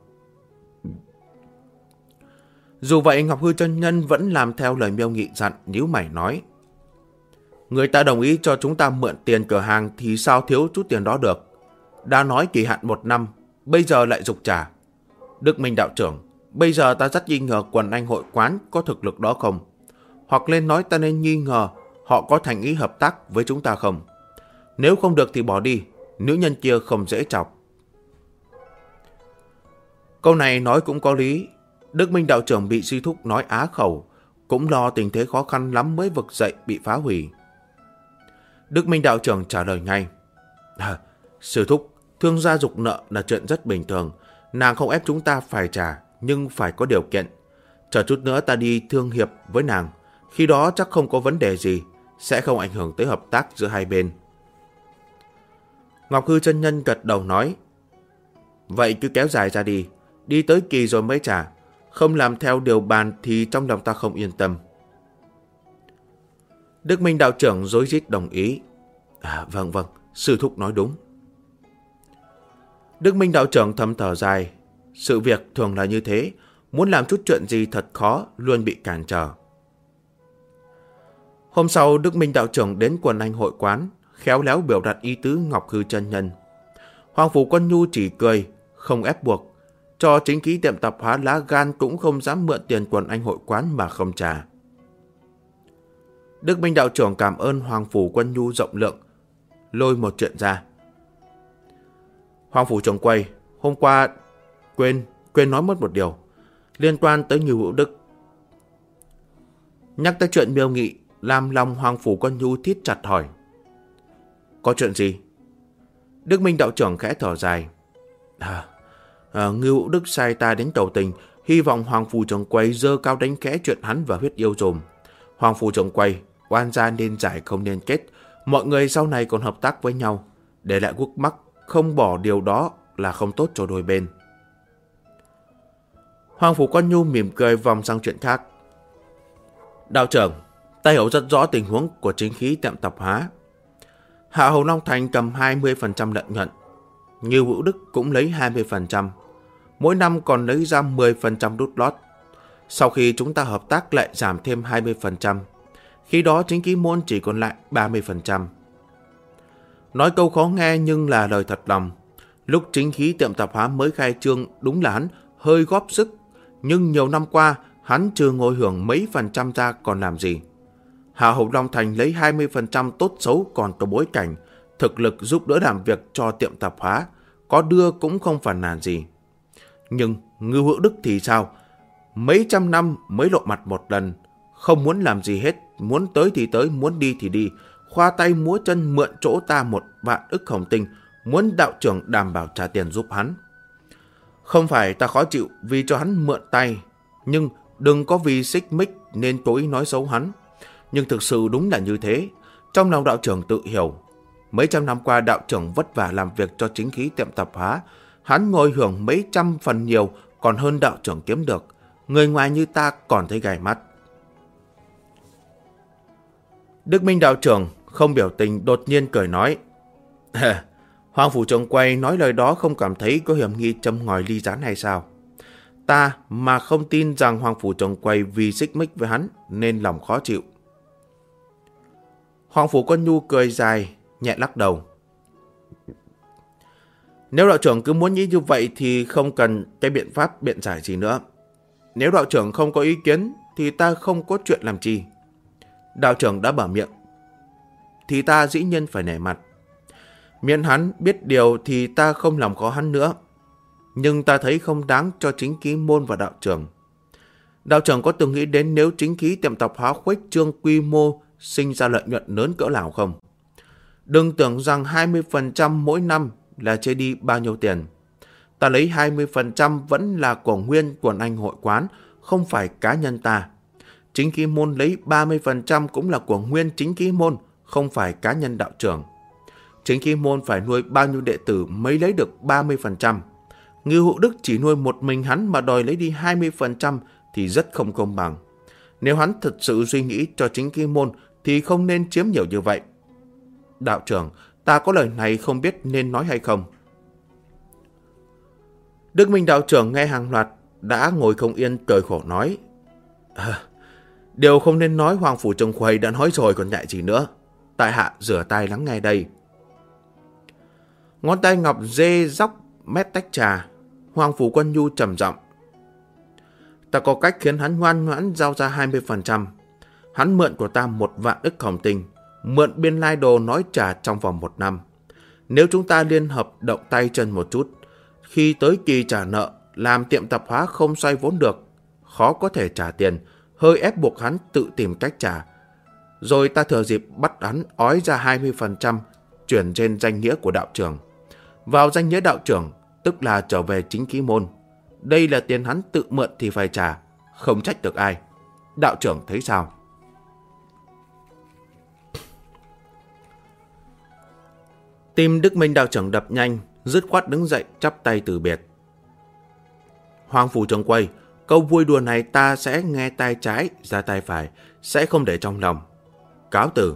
Dù vậy Ngọc Hư chân nhân vẫn làm theo lời Miêu Nghị dặn, nhíu mày nói: người ta đồng ý cho chúng ta mượn tiền cửa hàng thì sao thiếu chút tiền đó được. Đã nói kỳ hạn 1 năm, bây giờ lại giục trả. Đức Minh đạo trưởng, bây giờ ta rất nghi ngờ Quần Anh hội quán có thực lực đó không? Hoặc lên nói ta nên nghi ngờ họ có thành ý hợp tác với chúng ta không? Nếu không được thì bỏ đi, nữ nhân kia không dễ chọc. Câu này nói cũng có lý. Đức Minh đạo trưởng bị sư thúc nói á khẩu, cũng lo tình thế khó khăn lắm mới vực dậy bị phá hủy. Đức Minh đạo trưởng trả lời ngay: sư thúc, thương gia giục nợ là chuyện rất bình thường. Nàng không ép chúng ta phải trả, nhưng phải có điều kiện. Chờ chút nữa ta đi thương hiệp với nàng, khi đó chắc không có vấn đề gì, sẽ không ảnh hưởng tới hợp tác giữa hai bên. Ngọc Hư chân nhân gật đầu nói: vậy cứ kéo dài ra đi tới kỳ rồi mới trả. Không làm theo điều bàn thì trong lòng ta không yên tâm. Đức Minh đạo trưởng rối rít đồng ý: vâng, sư thúc nói đúng. Đức Minh đạo trưởng thầm thở dài. Sự việc thường là như thế, muốn làm chút chuyện gì thật khó, luôn bị cản trở. Hôm sau, Đức Minh đạo trưởng đến Quần Anh hội quán, khéo léo biểu đạt ý tứ Ngọc Hư chân nhân. Hoàng Phủ Quân Nhu chỉ cười, không ép buộc. Cho chính khí tiệm tạp hóa lá gan cũng không dám mượn tiền Quần Anh hội quán mà không trả. Đức Minh đạo trưởng cảm ơn Hoàng Phủ Quân Nhu rộng lượng, lôi một chuyện ra. Hoàng Phủ trưởng quầy, hôm qua quên nói mất một điều liên quan tới Như Hữu Đức. Nhắc tới chuyện Miêu Nghị, làm lòng Hoàng Phủ Quân Nhu thít chặt hỏi: có chuyện gì? Đức Minh đạo trưởng khẽ thở dài: Như Hữu Đức sai ta đến cầu tình, hy vọng Hoàng Phủ trưởng quầy dơ cao đánh khẽ chuyện hắn và Huyết Yêu dùm. Hoàng Phủ trưởng quầy, oan gia nên giải không nên kết, mọi người sau này còn hợp tác với nhau, để lại quốc mắc, không bỏ điều đó là không tốt cho đôi bên. Hoàng Phủ Quân Nhu mỉm cười vòng sang chuyện khác. Đạo trưởng, ta hiểu rất rõ tình huống của chính khí tiệm tạp hóa. Hạ Hầu Long Thành cầm 20% lợi nhuận, Như Hữu Đức cũng lấy 20%, mỗi năm còn lấy ra 10% đút lót. Sau khi chúng ta hợp tác lại giảm thêm 20%, khi đó chính khí môn chỉ còn lại 30%. Nói câu khó nghe nhưng là lời thật lòng. Lúc chính khí tiệm tạp hóa mới khai trương, đúng là hắn hơi góp sức, nhưng nhiều năm qua hắn trừ ngồi hưởng mấy % ra còn làm gì. Hạ Hầu Long Thành lấy 20% tốt xấu còn có bối cảnh, thực lực giúp đỡ làm việc cho tiệm tạp hóa, có đưa cũng không phản nàn gì. Nhưng Như Hữu Đức thì sao? Mấy trăm năm mới lộ mặt một lần, không muốn làm gì hết, muốn tới thì tới, muốn đi thì đi, khoa tay múa chân mượn chỗ ta 1 vạn ức hồng tinh, muốn đạo trưởng đảm bảo trả tiền giúp hắn. Không phải ta khó chịu vì cho hắn mượn tay, nhưng đừng có vì xích mích nên cố ý nói xấu hắn. Nhưng thực sự đúng là như thế. Trong lòng đạo trưởng tự hiểu, mấy trăm năm qua đạo trưởng vất vả làm việc cho chính khí tiệm tạp hóa, hắn ngồi hưởng mấy trăm phần nhiều còn hơn đạo trưởng kiếm được. Người ngoài như ta còn thấy gai mắt. Đức Minh đạo trưởng không biểu tình, đột nhiên cười nói: Hoàng Phủ trưởng quầy nói lời đó không cảm thấy có hiểm nghi châm ngòi ly gián hay sao? Ta mà không tin rằng Hoàng Phủ trưởng quầy vì xích mích với hắn nên lòng khó chịu. Hoàng Phủ Quân Nhu cười dài, nhẹ lắc đầu. Nếu đạo trưởng cứ muốn nghĩ như vậy thì không cần cái biện pháp biện giải gì nữa. Nếu đạo trưởng không có ý kiến thì ta không có chuyện làm chi. Đạo trưởng đã mở miệng thì ta dĩ nhiên phải nể mặt. Miễn hắn biết điều thì ta không làm khó hắn nữa. Nhưng ta thấy không đáng cho chính khí môn và đạo trưởng. Đạo trưởng có từng nghĩ đến nếu chính khí tiệm tạp hóa khuếch trương quy mô sinh ra lợi nhuận lớn cỡ nào không? Đừng tưởng rằng 20% mỗi năm là chơi đi bao nhiêu tiền. Ta lấy 20% vẫn là của nguyên Quần Anh hội quán, không phải cá nhân ta. Chính khí môn lấy 30% cũng là của nguyên chính khí môn, không phải cá nhân đạo trưởng. Chính khí môn phải nuôi bao nhiêu đệ tử mới lấy được 30%. Ngưu Hữu Đức chỉ nuôi một mình hắn mà đòi lấy đi 20% thì rất không công bằng. Nếu hắn thật sự suy nghĩ cho chính khí môn thì không nên chiếm nhiều như vậy. Đạo trưởng, ta có lời này không biết nên nói hay không. Đức Minh đạo trưởng nghe hàng loạt đã ngồi không yên, cười khổ nói. Điều không nên nói Hoàng Phủ Trồng Khuầy đã nói rồi còn nhại gì nữa. Tại hạ rửa tay lắng nghe đây. Ngón tay ngọc dê dóc mét tách trà. Hoàng Phủ Quân Nhu trầm giọng. Ta có cách khiến hắn ngoan ngoãn giao ra 20%. Hắn mượn của ta 1 vạn ức hồng tinh, mượn biên lai đồ nói trả trong vòng 1 năm. Nếu chúng ta liên hợp động tay chân một chút, khi tới kỳ trả nợ, làm tiệm tạp hóa không xoay vốn được, khó có thể trả tiền, hơi ép buộc hắn tự tìm cách trả. Rồi ta thừa dịp bắt hắn ói ra 20% chuyển trên danh nghĩa của đạo trưởng. Vào danh nghĩa đạo trưởng, tức là trở về chính khí môn. Đây là tiền hắn tự mượn thì phải trả, không trách được ai. Đạo trưởng thấy sao? Tim Đức Minh đạo trưởng đập nhanh, dứt khoát đứng dậy chắp tay từ biệt. Hoàng Phủ Trồng Khuầy, câu vui đùa này ta sẽ nghe tai trái ra tai phải, sẽ không để trong lòng. Cáo từ.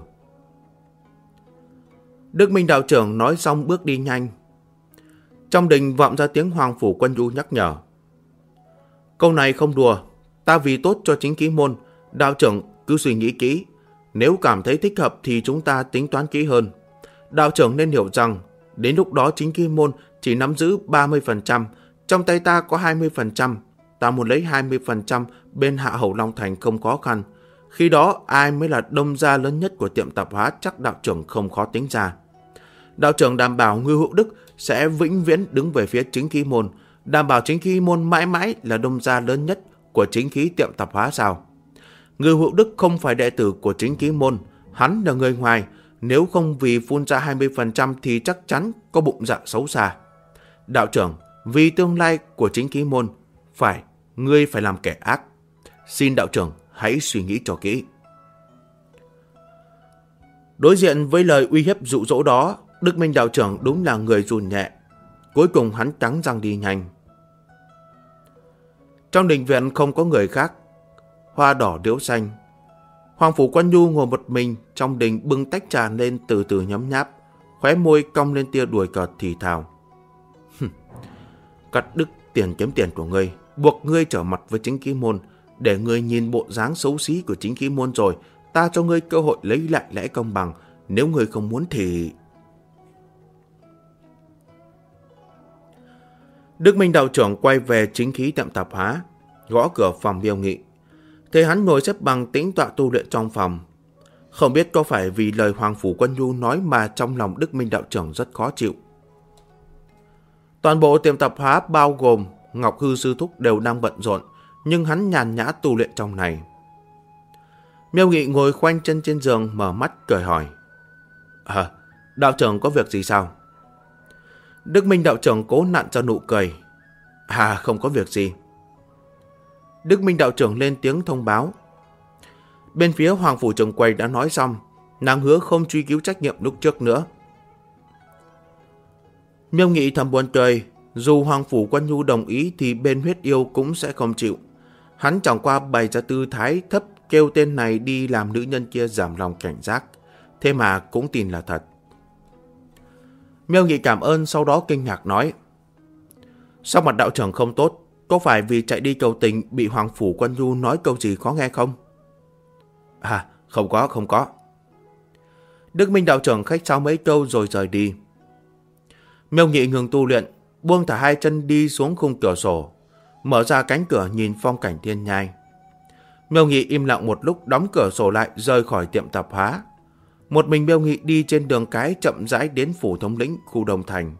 Đức Minh đạo trưởng nói xong bước đi nhanh. Trong đình vọng ra tiếng Hoàng Phủ Quân Nhu nhắc nhở. Câu này không đùa, ta vì tốt cho chính khí môn, đạo trưởng cứ suy nghĩ kỹ. Nếu cảm thấy thích hợp thì chúng ta tính toán kỹ hơn. Đạo trưởng nên hiểu rằng, đến lúc đó chính khí môn chỉ nắm giữ 30%, trong tay ta có 20%, ta muốn lấy 20% bên Hạ Hầu Long Thành không khó khăn. Khi đó ai mới là đông gia lớn nhất của tiệm tạp hóa chắc đạo trưởng không khó tính ra. Đạo trưởng đảm bảo Ngưu Hữu Đức sẽ vĩnh viễn đứng về phía chính khí môn, đảm bảo chính khí môn mãi mãi là đông gia lớn nhất của chính khí tiệm tạp hóa sao? Ngưu Hữu Đức không phải đệ tử của chính khí môn, hắn là người ngoài, nếu không vì phun ra 20% thì chắc chắn có bụng dạ xấu xa. Đạo trưởng, vì tương lai của chính khí môn, ngươi phải làm kẻ ác. Xin đạo trưởng hãy suy nghĩ cho kỹ. Đối diện với lời uy hiếp dụ dỗ đó, Đức Minh đạo trưởng đúng là người run nhẹ. Cuối cùng hắn cắn răng đi nhanh. Trong đình viện không có người khác. Hoa đỏ liễu xanh. Hoàng Phủ Quân Nhu ngồi một mình trong đình bưng tách trà lên từ từ nhấm nháp, khóe môi cong lên tia đùa cợt thì thào. Cắt đứt tiền kiếm tiền của ngươi, buộc ngươi trở mặt với chính khí môn, để ngươi nhìn bộ dáng xấu xí của chính khí môn rồi, ta cho ngươi cơ hội lấy lại lẽ công bằng, nếu ngươi không muốn thì... Đức Minh đạo trưởng quay về chính khí tiệm tạp hóa, gõ cửa phòng Miêu Nghị. Thấy hắn ngồi xếp bằng tĩnh tọa tu luyện trong phòng. Không biết có phải vì lời Hoàng Phủ Quân Nhu nói mà trong lòng Đức Minh đạo trưởng rất khó chịu. Toàn bộ tiệm tạp hóa bao gồm Ngọc Hư sư thúc đều đang bận rộn, nhưng hắn nhàn nhã tu luyện trong này. Miêu Nghị ngồi khoanh chân trên giường mở mắt cười hỏi. Đạo trưởng có việc gì sao? Đức Minh đạo trưởng cố nặn cho nụ cười. Không có việc gì. Đức Minh đạo trưởng lên tiếng thông báo. Bên phía Hoàng Phủ Trồng Khuầy đã nói xong, nàng hứa không truy cứu trách nhiệm lúc trước nữa. Miêu Nghị thầm buồn cười, dù Hoàng Phủ Quân Nhu đồng ý thì bên Huyết Yêu cũng sẽ không chịu. Hắn chẳng qua bày ra tư thái thấp kêu tên này đi làm nữ nhân kia giảm lòng cảnh giác, thế mà cũng tin là thật. Miêu Nghị cảm ơn sau đó kinh ngạc nói. Sao mặt đạo trưởng không tốt? Có phải vì chạy đi cầu tình bị Hoàng Phủ Quân Nhu nói câu gì khó nghe không? Không có. Đức Minh đạo trưởng khách sáo mấy câu rồi rời đi. Miêu Nghị ngừng tu luyện, buông thả hai chân đi xuống khung cửa sổ, mở ra cánh cửa nhìn phong cảnh thiên nhai. Miêu Nghị im lặng một lúc đóng cửa sổ lại rời khỏi tiệm tạp hóa. Một mình Miêu Nghị đi trên đường cái chậm rãi đến phủ thống lĩnh khu Đông Thành.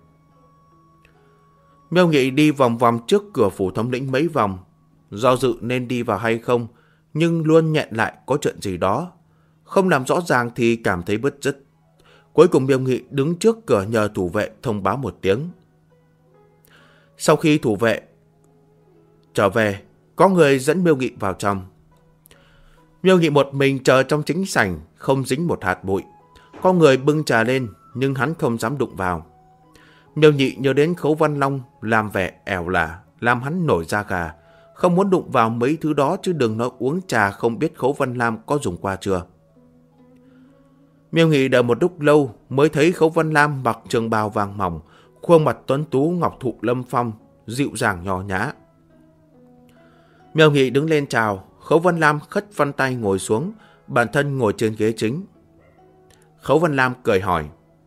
Miêu Nghị đi vòng vòng trước cửa phủ thống lĩnh mấy vòng, do dự nên đi vào hay không, nhưng luôn nghẹn lại có chuyện gì đó. Không làm rõ ràng thì cảm thấy bứt rứt. Cuối cùng Miêu Nghị đứng trước cửa nhờ thủ vệ thông báo một tiếng. Sau khi thủ vệ trở về, có người dẫn Miêu Nghị vào trong. Miêu Nghị một mình chờ trong chính sảnh, không dính một hạt bụi. Có người bưng trà lên, nhưng hắn không dám đụng vào. Miêu Nhị nhớ đến Khấu Văn Long làm vẻ ẻo lả, làm hắn nổi da gà, không muốn đụng vào mấy thứ đó, chứ đừng nói uống trà không biết Khấu Văn Lam có dùng qua chưa. Miêu Nghị đợi một lúc lâu mới thấy Khấu Văn Lam mặc trường bào vàng mỏng, khuôn mặt tuấn tú ngọc thụ lâm phong, dịu dàng nho nhã. Miêu Nghị đứng lên chào, Khấu Văn Lam khất vân tay ngồi xuống, bản thân ngồi trên ghế chính. Khấu Văn Lam cười hỏi: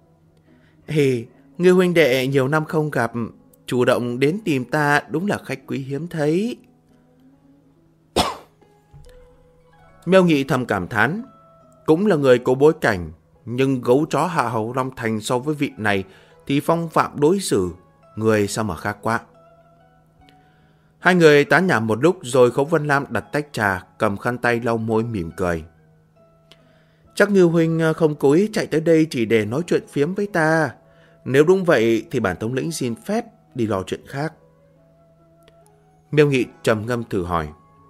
Ngươi huynh đệ nhiều năm không gặp, chủ động đến tìm ta đúng là khách quý hiếm thấy. Miêu Nghị thầm cảm thán, cũng là người có bối cảnh, nhưng gấu chó Hạ Hầu Long Thành so với vị này thì phong phạm đối xử, người sao mà khác quá. Hai người tán nhảm một lúc rồi Khấu Văn Lam đặt tách trà, cầm khăn tay lau môi mỉm cười. Chắc Ngưu huynh không cố ý chạy tới đây chỉ để nói chuyện phiếm với ta. Nếu đúng vậy thì bản thống lĩnh xin phép đi lo chuyện khác. Miêu Nghị trầm ngâm thử hỏi: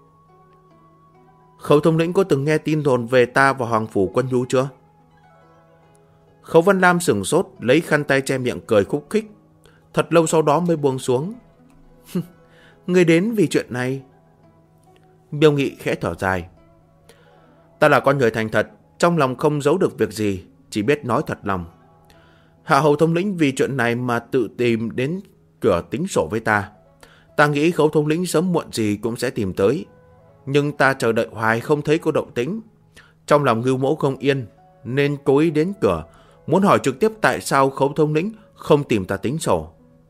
Khấu thống lĩnh có từng nghe tin đồn về ta và Hoàng Phủ Quân Nhu chưa? Khấu Văn Lam sửng sốt, lấy khăn tay che miệng cười khúc khích. Thật lâu sau đó mới buông xuống. Ngươi đến vì chuyện này? Miêu Nghị khẽ thở dài. Ta là con người thành thật, trong lòng không giấu được việc gì, chỉ biết nói thật lòng. Hạ Hầu thống lĩnh vì chuyện này mà tự tìm đến cửa tính sổ với ta. Ta nghĩ Khấu thống lĩnh sớm muộn gì cũng sẽ tìm tới. Nhưng ta chờ đợi hoài không thấy có động tĩnh. Trong lòng Ngưu mẫu không yên, nên cố ý đến cửa, muốn hỏi trực tiếp tại sao Khấu thống lĩnh không tìm ta tính sổ.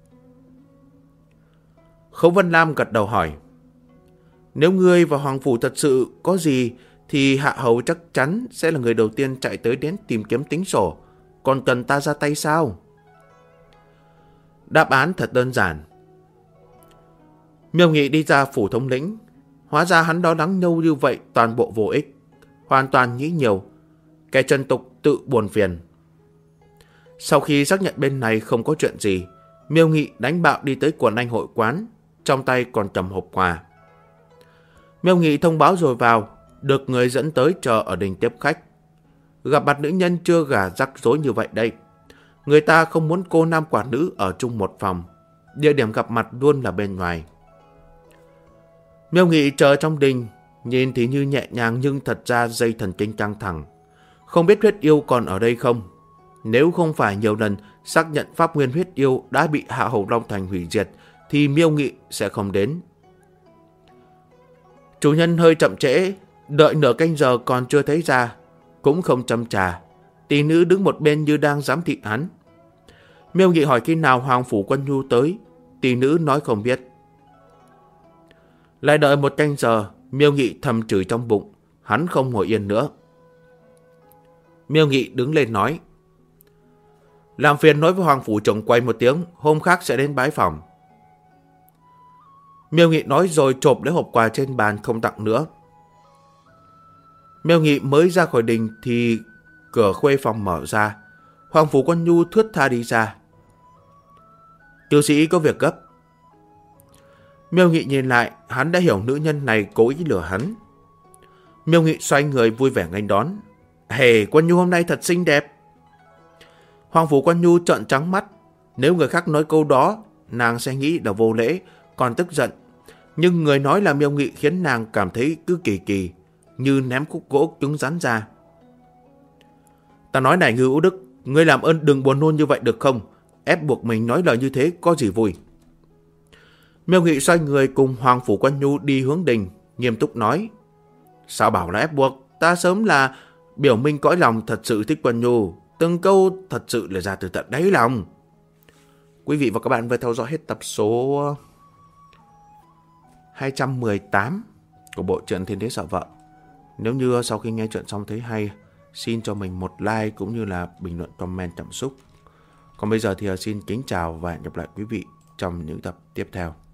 Khấu Văn Lam gật đầu hỏi: Nếu ngươi và Hoàng Phủ thật sự có gì thì Hạ Hầu chắc chắn sẽ là người đầu tiên chạy tới đến tìm kiếm tính sổ. Còn cần ta ra tay sao? Đáp án thật đơn giản. Miêu Nghị đi ra phủ thống lĩnh. Hóa ra hắn đó lắng lâu như vậy toàn bộ vô ích, hoàn toàn nghĩ nhiều. Kẻ trần tục tự buồn phiền. Sau khi xác nhận bên này không có chuyện gì, Miêu Nghị đánh bạo đi tới Quần Anh hội quán, trong tay còn cầm hộp quà. Miêu Nghị thông báo rồi vào, được người dẫn tới chờ ở đình tiếp khách. Gặp mặt nữ nhân chưa gả rắc rối như vậy đây. Người ta không muốn cô nam quả nữ ở chung một phòng. Địa điểm gặp mặt luôn là bên ngoài. Miêu Nghị chờ trong đình, nhìn thì như nhẹ nhàng nhưng thật ra dây thần kinh căng thẳng. Không biết huyết yêu còn ở đây không? Nếu không phải nhiều lần xác nhận pháp nguyên huyết yêu đã bị Hạ Hầu Long Thành hủy diệt thì Miêu Nghị sẽ không đến. Chủ nhân hơi chậm trễ, đợi nửa canh giờ còn chưa thấy ra, cũng không châm trà. Tỷ nữ đứng một bên như đang giám thị hắn. Miêu Nghị hỏi khi nào Hoàng Phủ Quân Nhu tới, tỷ nữ nói không biết. Lại đợi một canh giờ, Miêu Nghị thầm chửi trong bụng, hắn không ngồi yên nữa. Miêu Nghị đứng lên nói: Làm phiền nói với Hoàng Phủ Trưởng quay một tiếng, hôm khác sẽ đến bái phòng. Miêu Nghị nói rồi chộp lấy hộp quà trên bàn không tặng nữa. Miêu Nghị mới ra khỏi đình thì cửa khuê phòng mở ra. Hoàng Phủ Quân Nhu thướt tha đi ra. Tiểu sĩ có việc gấp. Miêu Nghị nhìn lại, hắn đã hiểu nữ nhân này cố ý lừa hắn. Miêu Nghị xoay người vui vẻ nghênh đón. Quân Nhu hôm nay thật xinh đẹp. Hoàng Phủ Quân Nhu trợn trắng mắt. Nếu người khác nói câu đó, nàng sẽ nghĩ là vô lễ, còn tức giận. Nhưng người nói là Miêu Nghị khiến nàng cảm thấy cứ kỳ kỳ, như ném khúc gỗ cứng rắn ra. Ta nói này Ngưu Ú Đức, ngươi làm ơn đừng buồn nôn như vậy được không? Ép buộc mình nói lời như thế có gì vui. Miêu Nghị xoay người cùng Hoàng Phủ Quân Nhu đi hướng đình, nghiêm túc nói: Sao bảo là ép buộc, ta sớm là biểu minh cõi lòng thật sự thích Quân Nhu, từng câu thật sự là ra từ tận đáy lòng. Quý vị và các bạn vừa theo dõi hết tập số 218 của bộ truyện Thiên Đế Sợ Vợ. Nếu như sau khi nghe chuyện xong thấy hay, xin cho mình một like cũng như là bình luận comment cảm xúc. Còn bây giờ thì xin kính chào và hẹn gặp lại quý vị trong những tập tiếp theo.